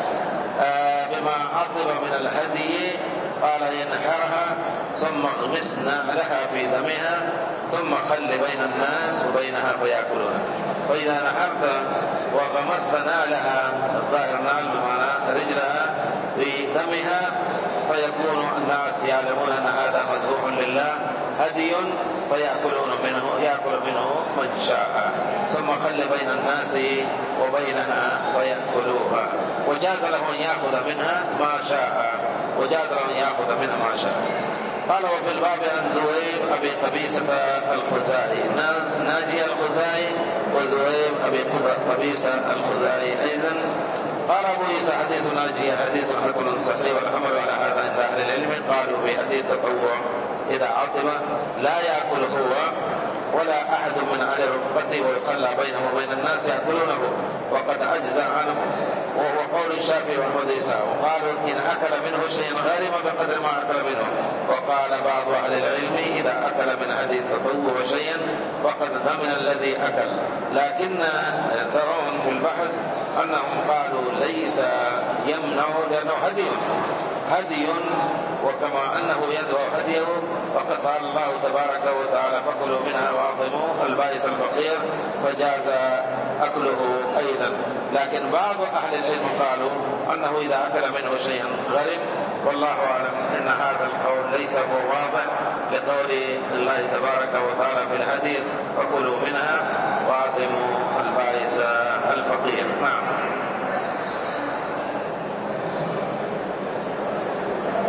Speaker 1: آه بما عطب من الهدي قال ينحرها ثم اغمسنا لها في دمها ثم خل بين الناس وبينها فيأكلها. فإذا نحرت وغمست نالها الظاهر نال بمعنى رجلها في دمها فيكون الناس يعلمون أن هذا مذبوح لله هدي فيأكلون منه يأكل منه من شاء ثم خل بين الناس وبينها فيأكلوها. وجاز له أن يأخذ منها ما شاء وجاز له أن يأخذ منها ما شاء. قال وفي الباب عن ذويب أبي قبيسة الخزاعي ناجي الخزاعي وذويب أبي قبيسة الخزاعي أيضا. قال أبو عيسى حديث ناجي حديث حسن صحيح والحمل على هذا عند أهل العلم. قالوا في حديث تطوع إذا عطب لا يأكل هو ولا أحد من على ركبته ويخلى بينه وبين الناس يأكلونه وقد أجزى عنه وهو قول الشافعي والحديثة. وقالوا إن أكل منه شيء غرم بقدر ما أكل منه. وقال بعض أهل العلم إذا أكل من هذه التطوع شيئا فقد ضمن الذي أكل. لكن ترون في البحث أنهم قالوا ليس يمنع لأنه هدي هدي وكما أنه يدعو هديه فقد قال الله تبارك وتعالى فكلوا منها وأطعموا البائس الفقير فجاز أكله أيضا. لكن بعض أهل العلم قالوا أنه إذا أكل منه شيئا غرب. والله أعلم أن هذا القول ليس هو واضح لقول الله تبارك وتعالى في الحديث فكلوا منها وأطعموا البائس الفقير. نعم.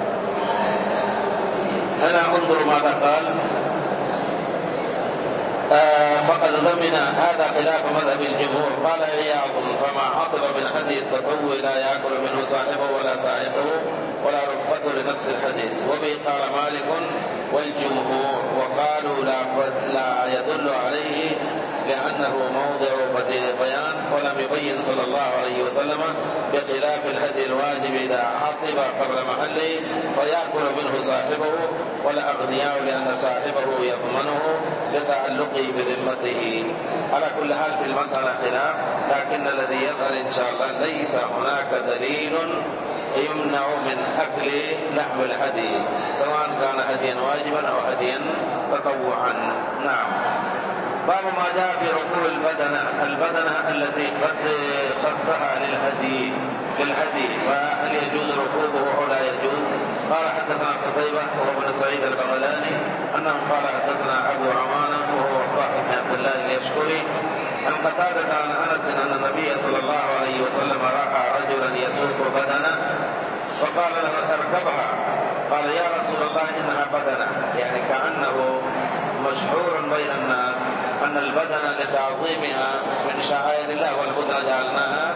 Speaker 1: هنا انظروا ماذا قال آه فقد ضمن هذا خلاف مذهب الجمهور. قال عياض: فما عطب من هدي التطوع لا يأكل منه صاحبه ولا سائقه ولا رفقته لنص الحديث. وبه قال مالك والجمهور، وقالوا لا, لا يدل عليه لأنه موضع بيان، ولم يبين صلى الله عليه وسلم بخلاف الهدي الواجب إذا عطب قبل محله فيأكل منه صاحبه ولا أغنياء لأن صاحبه يضمنه لتعلقه بذمته. على كل حال في المسألة خلاف، لكن الذي يظهر إن شاء الله ليس هناك دليل يمنع من أكل لحم الهدي سواء كان هديا واجبا أو هديا تطوعا. نعم. باب ما جاء في ركوب البدنة البدنة التي قد خصها للهدي في الهدي، فهل يجوز ركوبه أو لا يجوز؟ قال حدثنا قتيبة وهو بن سعيد البغلاني أنه قال حدثنا أبو عوانة وهو وقاح بن عبد الله اليشكري عن قتادة عن أنس أن النبي صلى الله عليه وسلم رأى رجلا يسوق بدنة فقال له: اركبها. قال: يا رسول الله إنها بدنة، يعني كأنه مشهور بين الناس أن البدنة لتعظيمها من شعائر الله، والبدنة جعلناها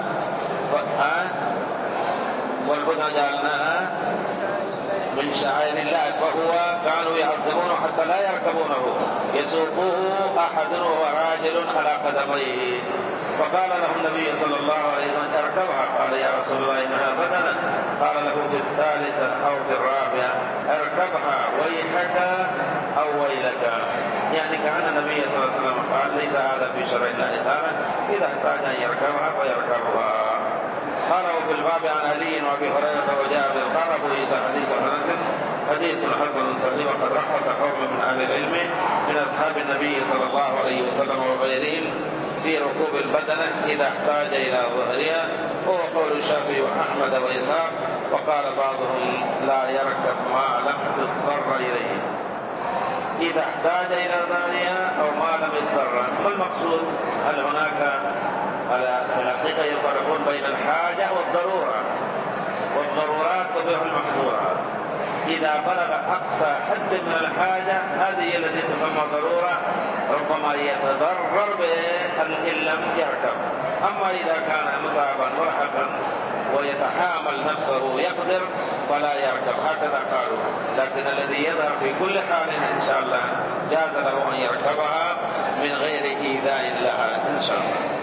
Speaker 1: والبدنة جعلناها من شعائر الله، فهو كانوا يعظمونه حتى لا يركبونه، يسوقه أحد وهو راجل على قدميه. فقال له النبي صلى الله عليه وسلم: اركبها. قال: يا رسول الله إنها بدنة. قال له في الثالثة أو في الرابعة: اركبها ويحك أو ويلك. يعني كأن النبي صلى الله عليه وسلم قال: ليس هذا في شرع الله تعالى، إذا احتاج أن يركبها فيركبها. قال: وفي الباب عن علي وابي هريره وجاء بالقرب ويسى حديث حسن حديث حسن صحيح، وقد رخص قوم من اهل العلم من اصحاب النبي صلى الله عليه وسلم وغيرهم في ركوب البدنه اذا احتاج الى ظهرها، وهو قول الشافعي واحمد واسحاق. وقال بعضهم: لا يركب ما لم يضطر اليه، اذا احتاج الى ظهرها او ما لم يضطر. فالمقصود هل هناك على الحقيقة يفرقون بين الحاجة والضرورة، والضرورات تبيح المحظورات. إذا بلغ أقصى حد من الحاجة هذه التي تسمى ضرورة، ربما يتضرر به إن لم يركب. أما إذا كان متعبا مرهقا ويتحامل نفسه يقدر فلا يركب، هكذا قالوا. لكن الذي يظهر في كل حال إن شاء الله جاز له أن يركبها من غير إيذاء لها إن شاء الله.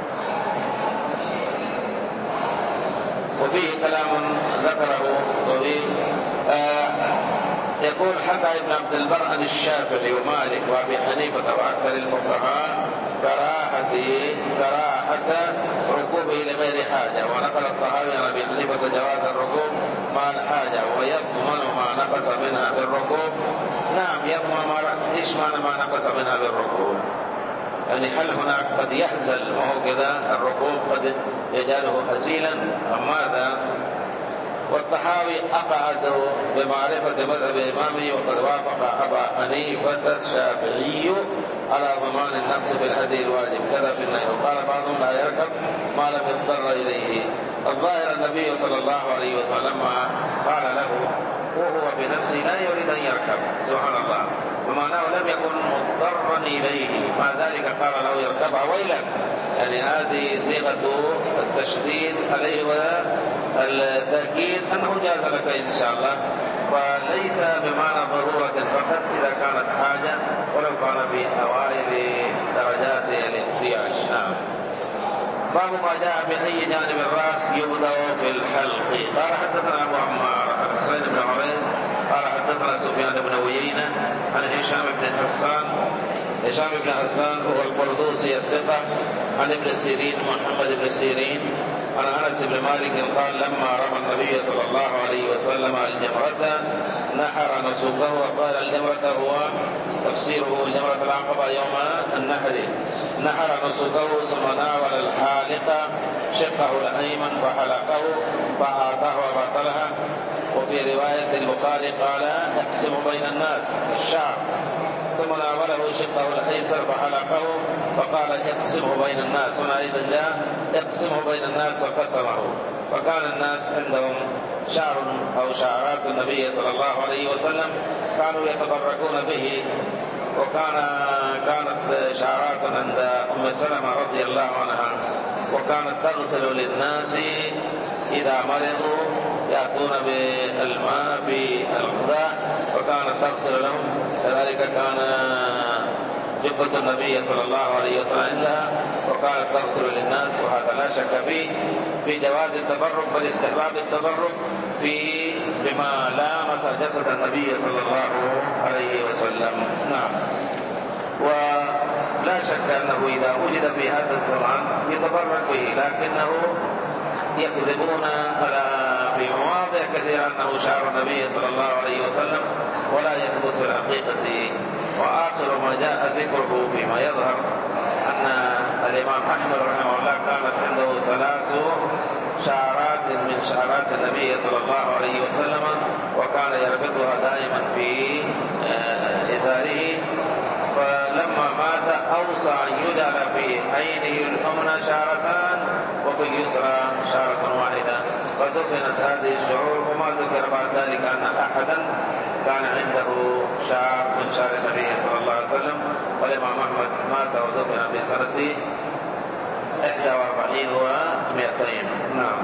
Speaker 1: وفيه كلام ذكره طويل. آه يقول: حكى ابن عبد البر عن الشافعي ومالك وابي حنيفه واكثر الفقهاء كراهه كراهه ركوبه لغير حاجه، ونقل الطحاوي عن ابي حنيفه جواز الركوب مع الحاجه ويضمن ما نقص منها بالركوب. نعم، يضمن ما ايش معنى ما نقص منها بالركوب؟ يعني هل هناك قد يهزل وهو كذا الركوب قد يجعله هزيلا أم ماذا؟ والطحاوي أقعد بمعرفة مذهب إمامه، وقد وافق أبا حنيفة الشافعي على ضمان النقص في الهدي الواجب كذا في النهي. وقال بعضهم: لا يركب ما لم يضطر إليه. الظاهر النبي صلى الله عليه وسلم قال له وهو بنفسه لا يريد أن يركب، سبحان الله، ومعناه لم يكن مضطرا إليه، مع ذلك قال له: يركبها ويلك. يعني هذه صيغة التشديد عليه والتأكيد أنه جاز لك إن شاء الله، وليس بمعنى ضرورة فقط إذا كانت حاجة، ولو كان في أوائل درجات الاحتياج. نعم. باب ما جاء في أي جانب الرأس يبدأ في الحلق. قال: حدثنا أبو عمار حسين بن عبيد قال: حدثنا سفيان بن عيينة عن هشام بن حسان هشام بن حسان وهو القردوسي الثقة عن ابن سيرين محمد بن سيرين عن أنس بن مالك قال: لما رمى النبي صلى الله عليه وسلم الجمرة نحر نسوقه. وقال: الجمرة هو تفسيره جمرة العقبة يوم النحر. نحر نسوقه ثم ناول الحالق شقه الأيمن فحلقه فأعطاه وبطلها. وفي رواية البخاري قال: اقسم بين الناس الشعر. ثم ثم ناوله شقه الأيسر فحلقه فقال اقسمه بين الناس. هنا أيضا جاء اقسمه بين الناس وقسمه. فكان الناس عندهم شعر أو شعرات النبي صلى الله عليه وسلم كانوا يتبركون به، وكان كانت شعرات عند أم سلمة رضي الله عنها، وكانت تغسل للناس إذا مرضوا يأتون بالماء في القداح فكانت تغسل لهم. كذلك كان جبة النبي صلى الله عليه وسلم عندها وكانت تغسل للناس، وهذا لا شك فيه في جواز التبرك بل استحباب التبرك في بما لامس جسد النبي صلى الله عليه وسلم. نعم. ولا شك أنه إذا وجد في هذا الزمان يتبرك به، لكنه يكذبون على في مواضع كثيرة أنه شعر النبي صلى الله عليه وسلم ولا يثبت في الحقيقة. وآخر ما جاء ذكره فيما يظهر أن الإمام أحمد رحمه الله كانت عنده ثلاث شعرات من شعرات النبي صلى الله عليه وسلم، وكان يربطها دائما في إزاره. فلما مات أوصى أن يجعل في عينه اليمنى شعرتان وفي اليسرى شعرة واحدة، فدفنت هذه الشعور. وما ذكر بعد ذلك أن أحدا كان عنده شعر من شعر النبي صلى الله عليه وسلم. والإمام أحمد مات ودفن في سنة إحدى وأربعين ومئتين. نعم.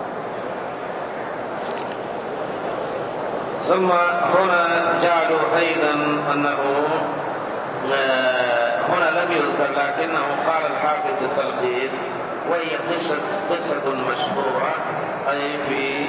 Speaker 1: ثم هنا جعلوا أيضا أنه هنا لم يذكر لكنه قال الحافظ في التلخيص وهي قصة, قصة مشهورة أي في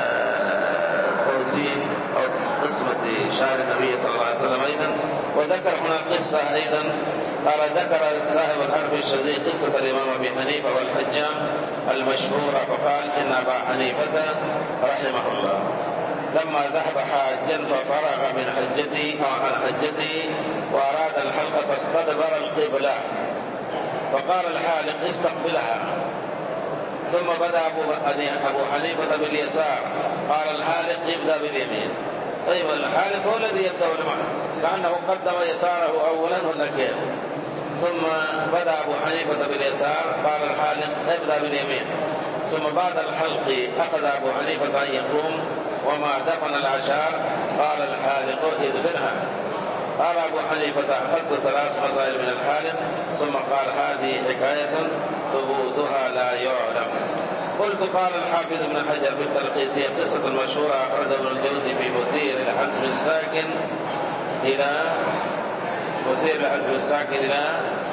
Speaker 1: توزيع أو قسمة شعر النبي صلى الله عليه وسلم أيضا. وذكر هنا قصة أيضا قال ذكر صاحب الحرف الشديد قصة الإمام أبي حنيفة والحجام المشهورة، فقال إن أبا حنيفة رحمه الله لما ذهب حاجا ففرغ من حجته أو عن حجته وأراد الحلقة فاستدبر القبلة، فقال الحالق استقبلها. ثم بدأ أبو حنيفة باليسار، قال الحالق يبدأ باليمين. طيب الحالق هو الذي يبدأ بالمعنى كأنه قدم يساره أولا ولا كيف؟ ثم بدأ أبو حنيفة باليسار، قال الحالق ابدأ باليمين. ثم بعد الحلق أخذ أبو حنيفة أن يقوم وما دفن العشار، قال الحالق ادفنها. قال أبو حنيفة أخذت ثلاث مسائل من الحالق، ثم قال هذه حكاية ثبوتها لا يعلم. قلت قال الحافظ ابن حجر في التلخيص هي قصة المشهورة أخرجه ابن الجوزي في مثير الحزم الساكن إلى مثير الحزم الساكن إلى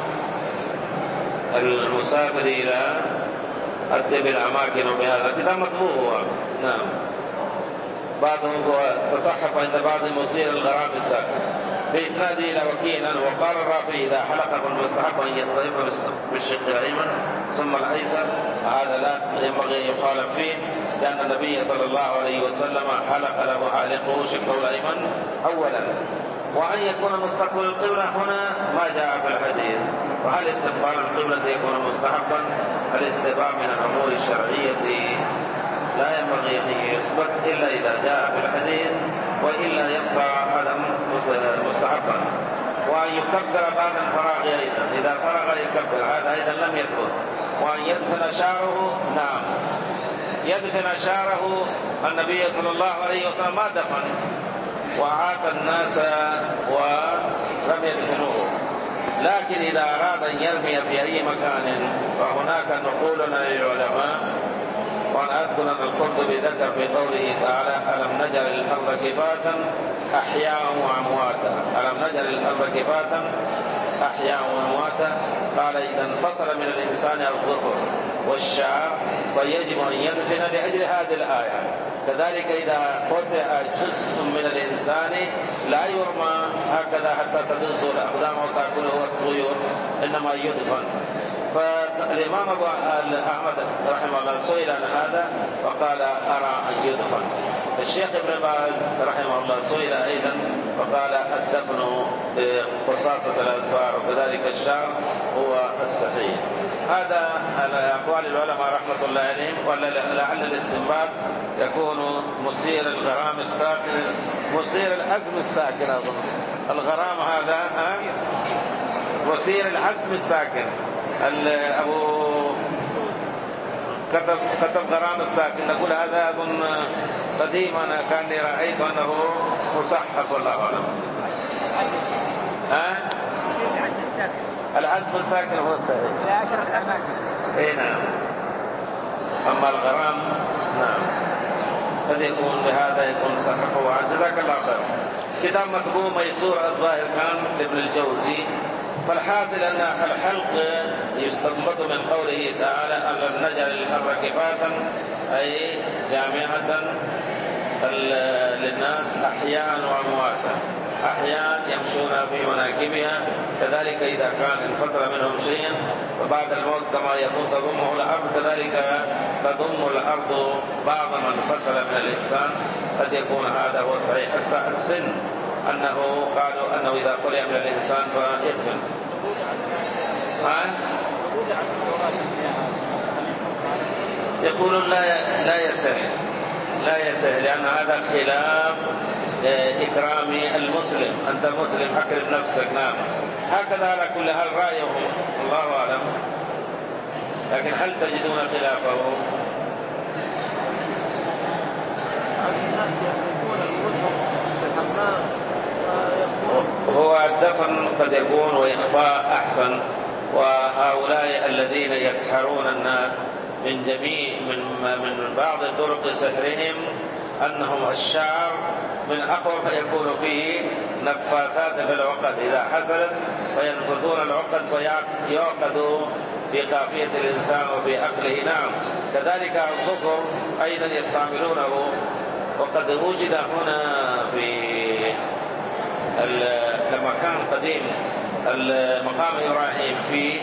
Speaker 1: المسافر إلى أكتب الأماكن وبهذا كتاب مطبوع هو. نعم. بعضهم تصحف عند بعض مثير الغرام الساكن بإسناده إلى وكيلا. وقال الرافعي إذا حلق فالمستحب أن يضطرب بالشق الأيمن ثم الأيسر، هذا لا ينبغي أن يخالف فيه لأن النبي صلى الله عليه وسلم حلق له حالقه شقه الأيمن أولا. وأن يكون مستقبل القبلة هنا ما جاء في الحديث. فهل استقبال القبلة يكون مستحبا؟ الاستباء من الأمور الشرعية لا ينبغي أن يثبت إلا إذا جاء في الحديث، وإلا يبقى عدم مستحبا. وأن يكبر بعد الفراغ أيضا، إذا فرغ يكبر، هذا أيضا لم يثبت. وأن يدفن شعره، نعم يدفن شعره النبي صلى الله عليه وسلم ما دفن وعاد الناس ولم يدفنوه، لكن إذا أراد أن يرمي في أي مكان فهناك نقولنا للعلماء. وأنا أذكر أن القرطبي ذكر في قوله تعالى ألم نجعل الأرض كفاتا أحياء وأمواتا، ألم نجعل الأرض كفاتا أحياء وأمواتا، قال إذا انفصل من الإنسان الظفر والشعر فيجب أن يدفن لأجل هذه الآية. كذلك إذا قطع جزء من الإنسان لا يرمى هكذا حتى تدوس الأقدام وتأكله الطيور، إنما يدفن. فالإمام أبو أحمد رحمه الله سئل عن هذا فقال أرى أن يدفن. الشيخ ابن باز رحمه الله سئل أيضا فقال الدفن قصاصة الأطفال الشعر، وكذلك الشعر هو الصحيح. هذا أقوال العلماء رحمة الله عليهم. ولعل الاستنباط يكون مثير الغرام الساكن، مثير العزم الساكن. أظن الغرام هذا مثير العزم الساكن. أبو كتب كتب غرام الساكن، نقول هذا أظن قديما كاني رأيت أنه مصحف والله أعلم. ها؟ العزم الساكن هو الصحيح.
Speaker 2: لا عشر الأماكن.
Speaker 1: اي نعم. أما الغرام نعم قد يكون بهذا يكون صححه. جزاك الله خير. كتاب مكتوب ميسور الظاهر كان لابن الجوزي. فالحاصل أن الحلق يستنبط من قوله تعالى أن نجعل الأرض كفاتا أي جامعة للناس أحياء وأمواتا. أحياء يمشون في مناكبها، كذلك إذا كان انفصل منهم شيء فبعد الموت كما يكون تضمه الأرض كذلك تضم الأرض بعض من انفصل من الإنسان. قد يكون هذا هو الصحيح. حتى السن أنه قالوا أنه إذا خلع من الإنسان فيدفن. يقولون لا لا يصح لا يصح لأن هذا خلاف إكرام المسلم. أنت مسلم أكرم نفسك. نعم هكذا على كل حال رأيهم الله أعلم. لكن هل تجدون خلافه؟
Speaker 2: الناس يخرجون الغسل في الحمام.
Speaker 1: هو الدفن قد يكون وإخفاء أحسن. وهؤلاء الذين يسحرون الناس من جميع من من بعض طرق سحرهم أنهم الشعر من أقوى فيكون فيه نفاثات في العقد. إذا حصلت فينفثون العقد فيعقد في قافية الإنسان وفي عقله. نعم كذلك الظفر أيضا يستعملونه. وقد وجد هنا في المكان قديم المقام إبراهيم في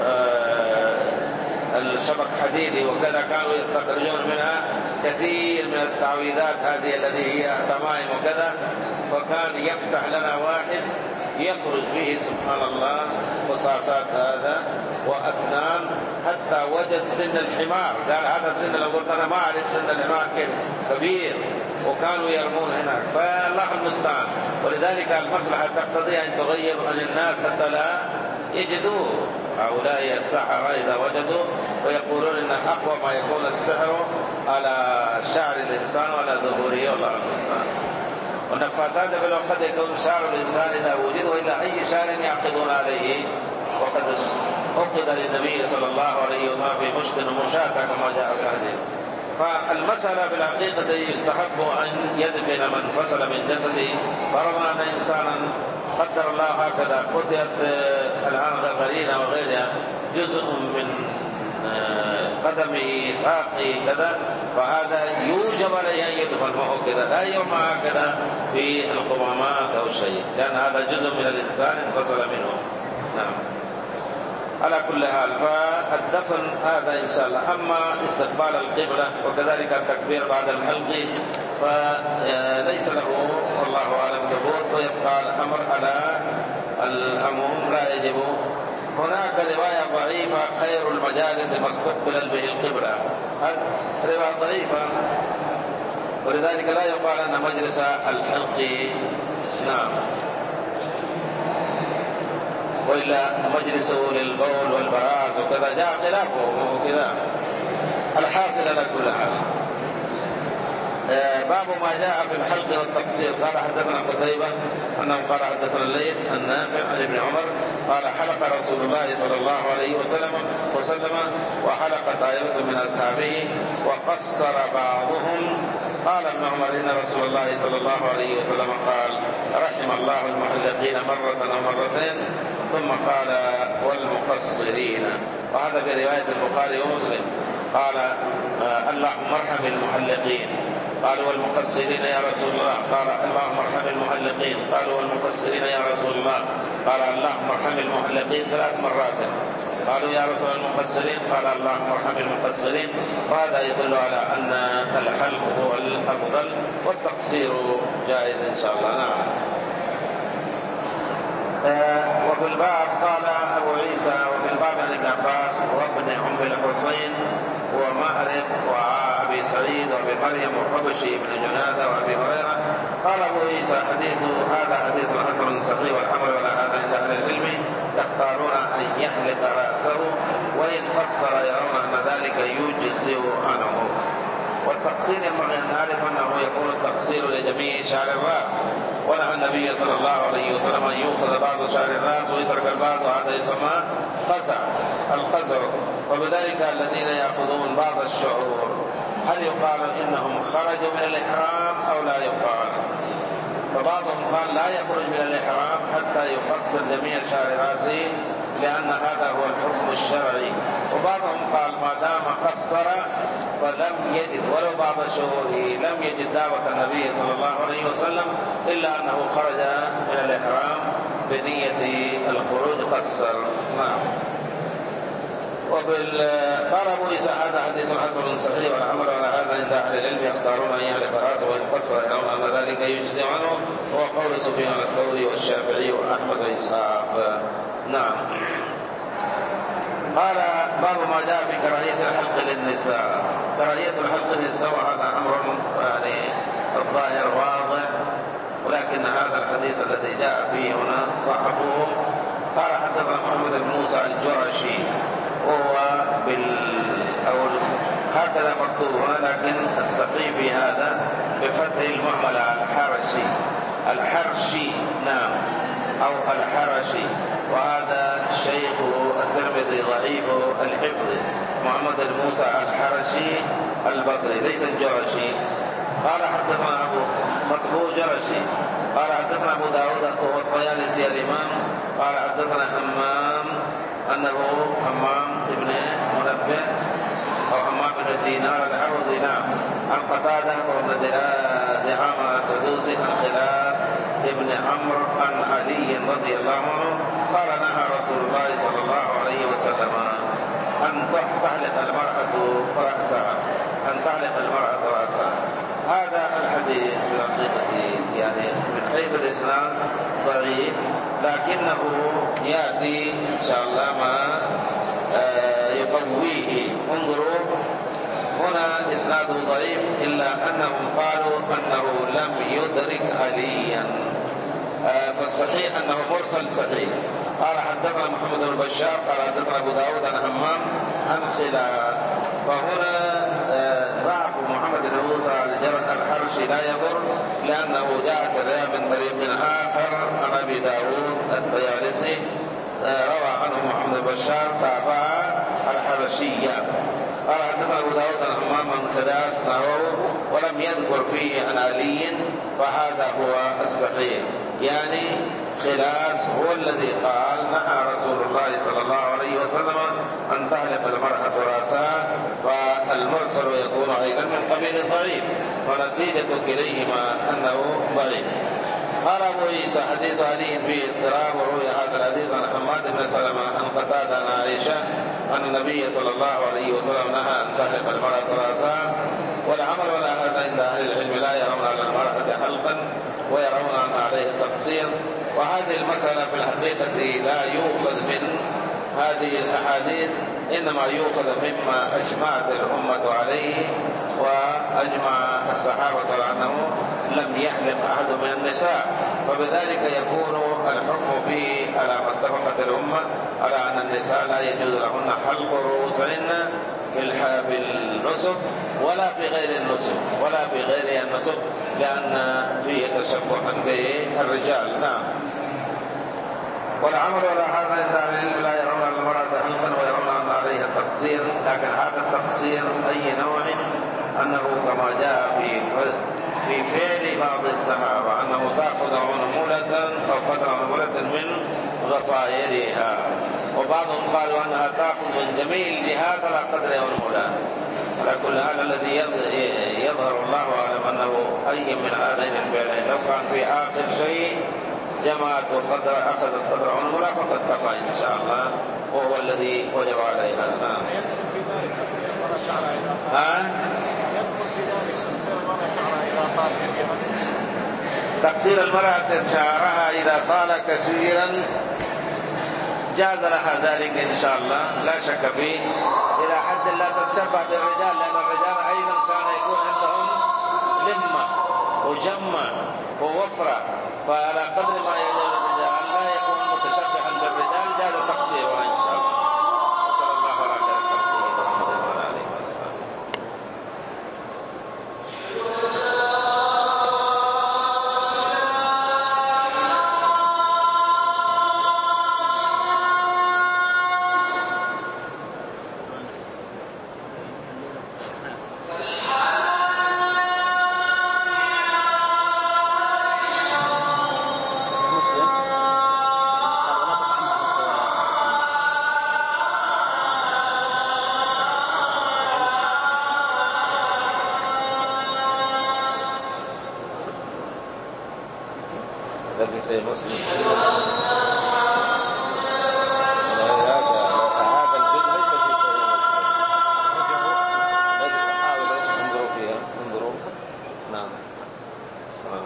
Speaker 1: الشبك حديدي وكذا كانوا يستخرجون منها كثير من التعويذات هذه التي هي تمائم وكذا. فكان يفتح لنا واحد يخرج فيه سبحان الله قصاصات هذا وأسنان حتى وجد سن الحمار. قال هذا سن، لو قلت أنا ما أعرف سن الحمار كيف كبير. وكانوا يرمون هناك. فالله المستعان. ولذلك المصلحة تقتضي أن تغير عن الناس حتى لا يجدوه. هؤلاء السحرة إذا وجدوا ويقولون إن أقوى ما يكون السحر على شعر الإنسان وعلى ظهوره والله المستعان. والنفاثات في الوقت يكون شعر الإنسان إذا وجد وإلا أي شعر يعقدون عليه. وقد عقد للنبي صلى الله عليه وسلم في مشط ومشاة كما جاء في الحديث. فالمسألة بالحقيقة يستحب أن يدفن من فصل من جسده. فرضنا أن إنسانا قدر الله هكذا قتلت الآن غرغرينة وغيرها جزء من قدمه ساقه كذا، فهذا يوجب عليه أن يدفن. وهو كذا لا يوم هكذا في القمامات أو شيء، لأن هذا جزء من الإنسان انفصل منه. نعم على كل حال فالدفن هذا إن شاء الله. أما استقبال القبلة وكذلك التكبير بعد الحلق فليس له والله أعلم ثبوت، ويبقى الأمر على العموم لا يجب. هناك رواية ضعيفة خير المجالس ما استقبل به القبلة. رواية ضعيفة ولذلك لا يقال أن مجلس الحلق نعم وإلا مجلسه للبول والبراز وكذا جاء خلافه وكذا. الحاصل على كل حال باب ما جاء في الحلق والتقصير. قال حدثنا قتيبة أنه قال حدثنا الليث النافع عن ابن عمر قال حلق رسول الله صلى الله عليه وسلم وسلم وحلق طائفة من أصحابه وقصر بعضهم. قال ابن عمر إن رسول الله صلى الله عليه وسلم قال رحم الله المحلقين مرة أو مرتين ثم قال والمقصرين. وهذا في رواية البخاري ومسلم. قال اللهم ارحم المحلقين. قالوا والمقصرين يا رسول الله. قال اللهم ارحم المحلقين. قالوا والمقصرين يا رسول الله. قال اللهم ارحم المحلقين ثلاث مرات. قالوا يا رسول المقصرين. قال اللهم ارحم المقصرين. وهذا يدل على أن الحلق هو الأفضل والتقصير جائز إن شاء الله. نعم آه وفي الباب قال أبو عيسى وفي الباب عن ابن عباس وابن أم الحصين ومأرب وأبي سعيد وأبي مريم وحبشي بن جنادة وأبي هريرة. قال أبو عيسى حديث هذا حديث حسن صحيح والحمل ولا هذا عند أهل العلم يختارون أن يحلق رأسه وإن قصر يرون أن ذلك يجزئ عنه. والتقصير ينبغي أن نعرف أنه يكون التقصير لجميع شعر الرأس، ونهى النبي صلى الله عليه وسلم أن يؤخذ بعض شعر الرأس ويترك البعض، وهذا يسمى قزع القزع. وبذلك الذين يأخذون بعض الشعور هل يقال إنهم خرجوا من الإحرام أو لا يقال؟ فبعضهم قال لا يخرج من الإحرام حتى يقصر جميع شعر رأسه لأن هذا هو الحكم الشرعي، وبعضهم قال ما دام قصر فلم يجد ولو بعض شهوره لم يجد دعوة النبي صلى الله عليه وسلم إلا أنه خرج من الإحرام بنية الخروج قصر. نعم. قال أبو عيسى هذا حديث حسن صحيح والعمل على هذا عند أهل العلم يختارون أن يحلق رأسه وإن قصر يرون أن ذلك يجزي عنه، هو قول سفيان الثوري والشافعي وأحمد وإسحاق. نعم. قال باب ما جاء في كراهية الحلق للنساء. كراهية الحلق للنساء هذا أمر يعني الظاهر واضح، ولكن هذا الحديث الذي جاء فيه هنا ضعفوه. قال حدثنا محمد بن موسى الجرشي وهو بال أو هكذا مكتوب هنا، لكن الصحيح في هذا بفتح المهمل على الحرشي الحرشي نعم أو الحرشي، وهذا شيخ الترمذي ضعيف الحفظ محمد بن موسى الحرشي البصري ليس الجرشي. قال حدثنا أبو مطبوع جرشي قال حدثنا أبو داود وهو الطيالسي الإمام قال حدثنا همام أنه همام بن منبه أو همام بن دينار العوضي نعم عن قتادة وابن دعامة السدوسي عن خلاس ابن عمرو عن علي رضي الله عنه قال نهى رسول الله صلى الله عليه وسلم أن تحلق المرأة رأسها أن تحلق المرأة رأسها. هذا الحديث في الحقيقة يعني من حيث الإسناد ضعيف، لكنه يأتي إن شاء الله ما يقويه. انظروا هنا إسناده ضعيف إلا أنهم قالوا أنه لم يدرك عليا، فالصحيح أنه مرسل صحيح. قال حدثنا محمد بن بشار قال حدثنا أبو داود عن همام عن خلاف. فهنا ضعف محمد بن موسى الحرشي لا يضر لأنه جاء كذا من طريق آخر عن أبي داود الطيالسي روى عنه محمد بن بشار تابع الحرشية. قال حدثنا أبو داود عن همام عن خلاس نحوه ولم يذكر فيه عن علي، فهذا هو الصحيح. يعني خلاس هو الذي قال نهى رسول الله صلى الله عليه وسلم أن تحلق المرأة رأسها، فالمرسل يكون أيضا من قبيل الضعيف، ونتيجة كليهما أنه ضعيف. قال أبو عيسى حديث علي فيه اضطراب، وروي هذا الحديث عن حماد بن سلمة عن قتادة عن عائشة أن النبي صلى الله عليه وسلم نهى أن تحلق المرأة رأسها. والعمل ولا هذا عند أهل العلم لا يرون على المرأة حلقا ويرون أن عليه تقصير. وهذه المسألة في الحقيقة لا يؤخذ من هذه الأحاديث، إنما يؤخذ مما أجمعت الأمة عليه وأجمع الصحابة أنه لم يحلق أحد من النساء، فبذلك يكون الحكم فيه على ما اتفقت الأمة على أن النساء لا يجوز لهن حلق رؤوسهن في النسك ولا في غير النسك ولا في غير النسك، لأن فيه تشبها بالرجال. نعم. والعمل ولا هذا عند أهل العلم لا يرون المرأة حلقا ويرون أن عليها تقصير، لكن هذا التقصير أي نوع؟ أنه كما جاء في في فعل بعض الصحابة أنه تأخذ عنمولة أو قدر عنمولة من غفايرها، وبعضهم قالوا أنها تأخذ من جميع الجهات على قدر عنمولة. على كل هذا الذي يظهر الله أعلم أنه أي من هذين الفعلين لو كان في آخر شيء جمعت وقدر أخذت قدر عنمولة فقد كفى إن شاء الله، وهو الذي وجب عليها. نعم.
Speaker 2: يدخل في ذلك تقصير المرأة شعرها إذا
Speaker 1: ها؟
Speaker 2: يدخل في ذلك تقصير المرأة شعرها إذا طال كثيرا.
Speaker 1: تقصير المرأة شعرها إذا طال كثيرا جاز لها ذلك إن شاء الله لا شك فيه، إلى حد لا تتشبه بالرجال، لأن الرجال أيضا كان يكون عندهم لمة وجمة ووفرة، فعلى قدر ما يجب الرجال لا يكون متشبها بالرجال جاز تقصيرها إن شاء الله. صلى الله على خير خلقه محمد وعلى آله وصحبه. في صحيح مسلم هذا الجزء ليس في صحيح مسلم، حاولوا انظروا فيها انظروا. نعم السلام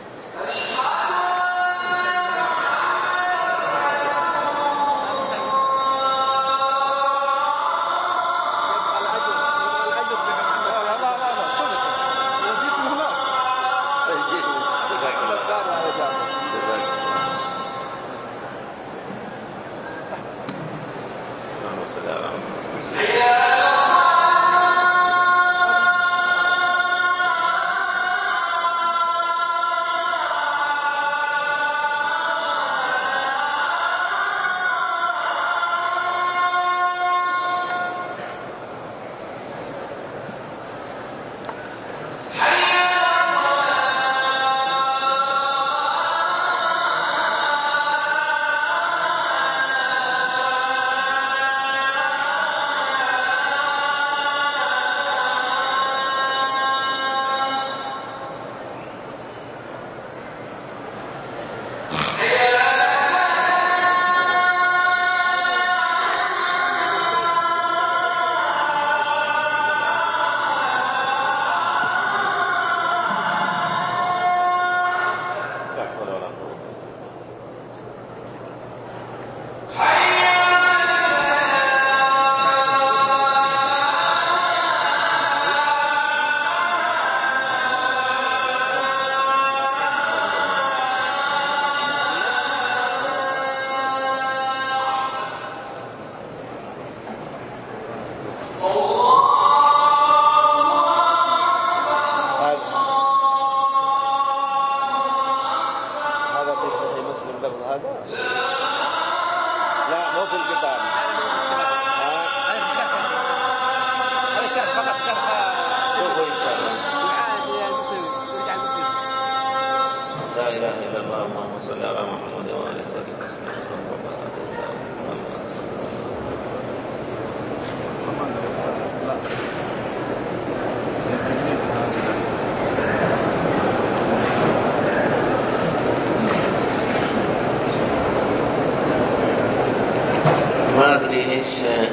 Speaker 1: ما أدري إيش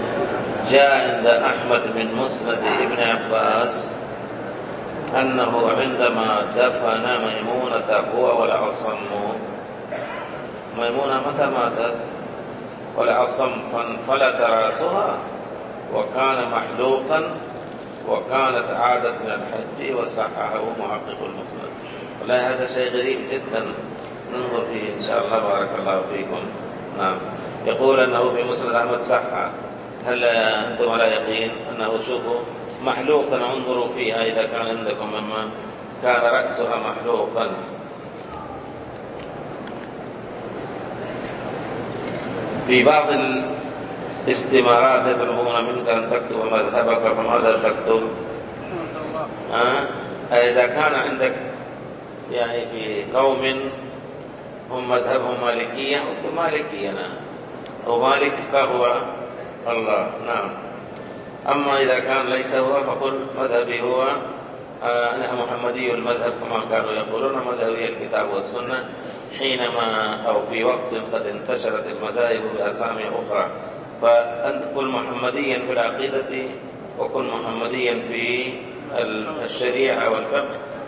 Speaker 1: جاء عند أحمد من مسند ابن عباس أنه عندما دفن ميمونة هو والعصم، ميمونة متى ماتت؟ والعصم فانفلت رأسها وكان محلوقا وكانت عادت من الحج، وصححه محقق المسند. والله هذا شيء غريب جدا، ننظر فيه إن شاء الله. بارك الله فيكم. نعم، يقول أنه في مسند أحمد صحة. هل أنتم على يقين أنه شوفوا محلوقا؟ انظروا فيها إذا كان عندكم مما كان رأسها محلوقا. في بعض الاستمارات يطلبون منك أن تكتب مذهبك، فماذا تكتب؟ أه؟ إذا كان عندك يعني في قوم هم مذهبهم مالكية أو مالكينا أو مالك فهو الله. نعم. أما إذا كان ليس هو فقل مذهبي هو أنا محمدي المذهب كما كانوا يقولون، مذهبي الكتاب والسنة، حينما أو في وقت قد انتشرت المذاهب بأسامي أخرى. فأنت كن محمديا في العقيدة وكن محمديا في الشريعة والفقه،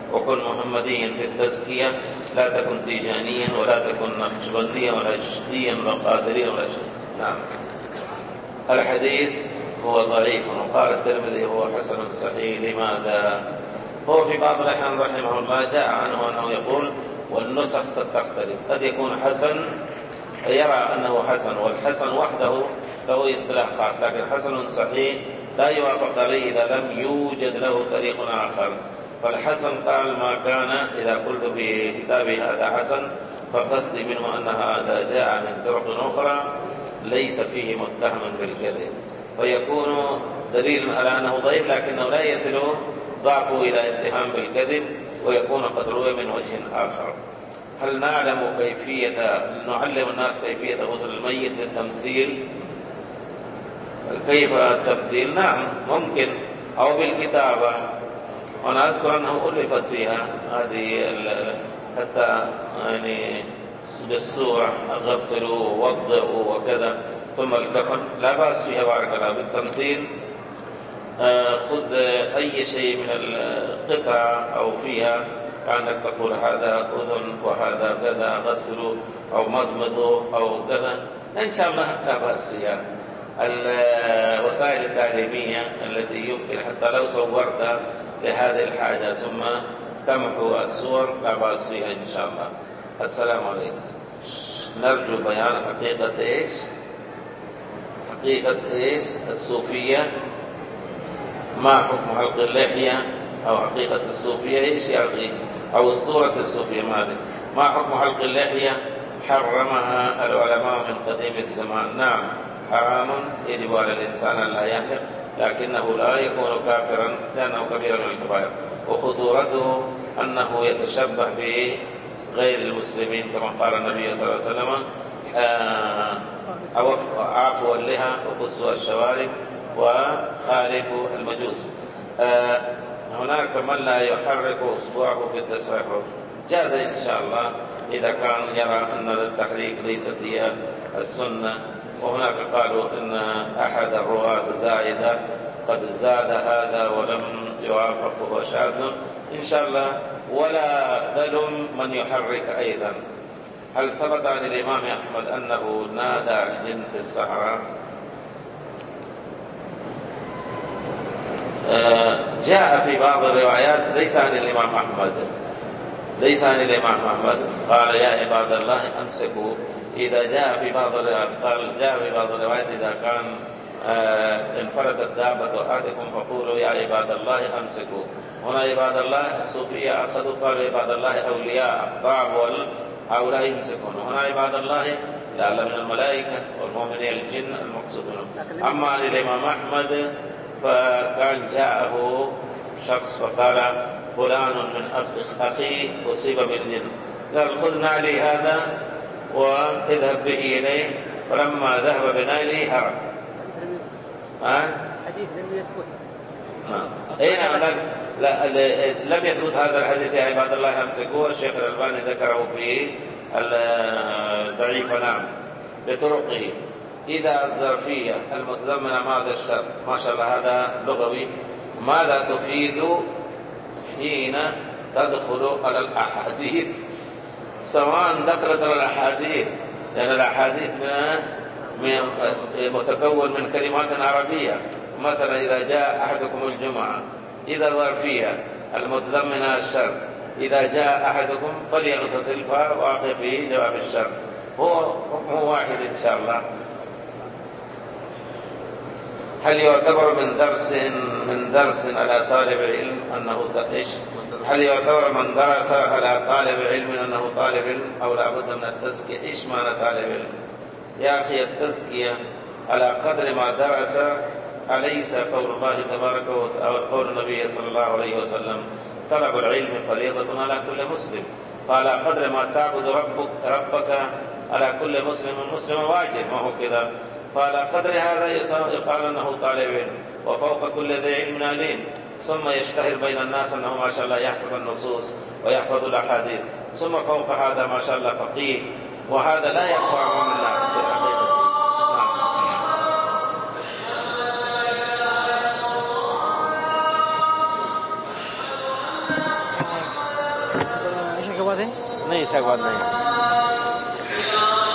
Speaker 1: وكن محمديا في التزكية، لا تكن تيجانيا ولا تكن نقشبنديا ولا شتيا ولا قادريا ولا شيء. نعم. الحديث هو ضعيف، وقال الترمذي هو حسن صحيح. لماذا؟ هو في بعض الأحيان رحمه الله جاء عنه أنه يقول والنسخ قد تختلف، قد يكون حسن يرى أنه حسن، والحسن وحده له اصطلاح خاص، لكن حسن صحيح لا يوافق عليه إذا لم يوجد له طريق آخر. فالحسن قال ما كان إذا قلت في كتابي هذا حسن فقصدي منه أن هذا جاء من طرق أخرى ليس فيه متهم بالكذب، فيكون دليلا على أنه ضعيف، لكنه لا يصل ضعفه إلى اتهام بالكذب، ويكون قد روي من وجه آخر. هل نعلم كيفية نعلم الناس كيفية غسل الميت بالتمثيل؟ كيف التمثيل؟ نعم ممكن، أو بالكتابة. وأنا أذكر أنه ألفت فيها هذه حتى يعني بالسورة غسلوا ووضعوا وكذا، ثم الكفن لا بأس فيها بارك الله. بالتمثيل خذ أي شيء من القطع أو فيها كأنك تقول هذا أذن وهذا كذا، غسلوا أو مضمضوا أو كذا، إن شاء الله لا بأس فيها. الوسائل التعليمية التي يمكن حتى لو صورت لهذه الحاجة ثم تمحو الصور لا بأس فيها إن شاء الله. السلام عليكم. نرجو بيان حقيقة إيش حقيقة إيش الصوفية، ما حكم حلق اللحية، أو حقيقة الصوفية إيش يا أخي، أو أسطورة الصوفية ماذا، ما حكم حلق اللحية حرمها العلماء من قديم الزمان. نعم حرام، يجب على الإنسان أن لا يحلق، لكنه لا يكون كافرا لأنه كبير من الكبائر، وخطورته أنه يتشبه بغير المسلمين كما قال النبي صلى الله عليه وسلم أو عافوا اللحى وقصوا الشوارب وخالفوا المجوس. هناك من لا يحرك أصبعه بالتسرح، جاز إن شاء الله إذا كان يرى أن التحريك ليست هي السنة. وهناك قالوا أن أحد الرواة زائدة قد زاد هذا ولم يوافق وهو شاذ، إن شاء الله ولا تلم من يحرك أيضا. هل ثبت عن الإمام أحمد أنه نادى الجن في الصحراء؟ جاء في بعض الروايات ليس عن الإمام أحمد ليس عن الإمام أحمد قال يا عباد الله أمسكوا. إذا جاء في بعض الروايات قال جاء في بعض الروايات إذا كان انفردت دابة أحدكم فقولوا يا عباد الله أمسكوا. هنا عباد الله الصوفية أخذوا قالوا عباد الله أولياء أقطاب هؤلاء يمسكون. هنا عباد الله لعل من الملائكة والمؤمنين الجن المقصودون. أما عن الإمام أحمد فكان جاءه شخص فقال فلان من أخي أصيب بالجن، قال خذ نعلي هذا واذهب به إليه، فلما ذهب بنعلي هرب.
Speaker 2: حديث لم يثبت.
Speaker 1: نعم اي نعم لا لم يثبت هذا الحديث يا عباد الله امسكوه. الشيخ الألباني ذكره في الضعيف نعم بطرقه. إذا الظرفية المتضمنة ماذا الشر، ما شاء الله هذا لغوي، ماذا تفيد حين تدخل على الأحاديث، سواء دخلت على الأحاديث لأن الأحاديث من متكون من كلمات عربية. مثلا إذا جاء أحدكم الجمعة، إذا ظرفية المتضمنة الشر، إذا جاء أحدكم فليغتسل فواقع في جواب الشر، هو هو واحد إن شاء الله. هل يعتبر من درس من درس على طالب علم أنه إيش؟ هل يعتبر من درس على طالب علم أنه طالب علم أو لا بد من التزكية؟ إيش معنى طالب علم؟ يا أخي التزكية على قدر ما درس، أليس قول الله تبارك وتعالى قول النبي صلى الله عليه وسلم طلب العلم فريضة على كل مسلم، قال قدر ما تعبد ربك ربك على كل مسلم مسلم واجب، ما هو كذا؟ فعلى قدر هذا يقال أنه طالب علم، وفوق كل ذي علم عليم. ثم يشتهر بين الناس أنه ما شاء الله يحفظ النصوص ويحفظ الأحاديث، ثم فوق هذا ما شاء الله فقيه، وهذا لا يخفى عن الناس. نعم.
Speaker 2: बाद है?
Speaker 1: नहीं, इसके बाद नहीं।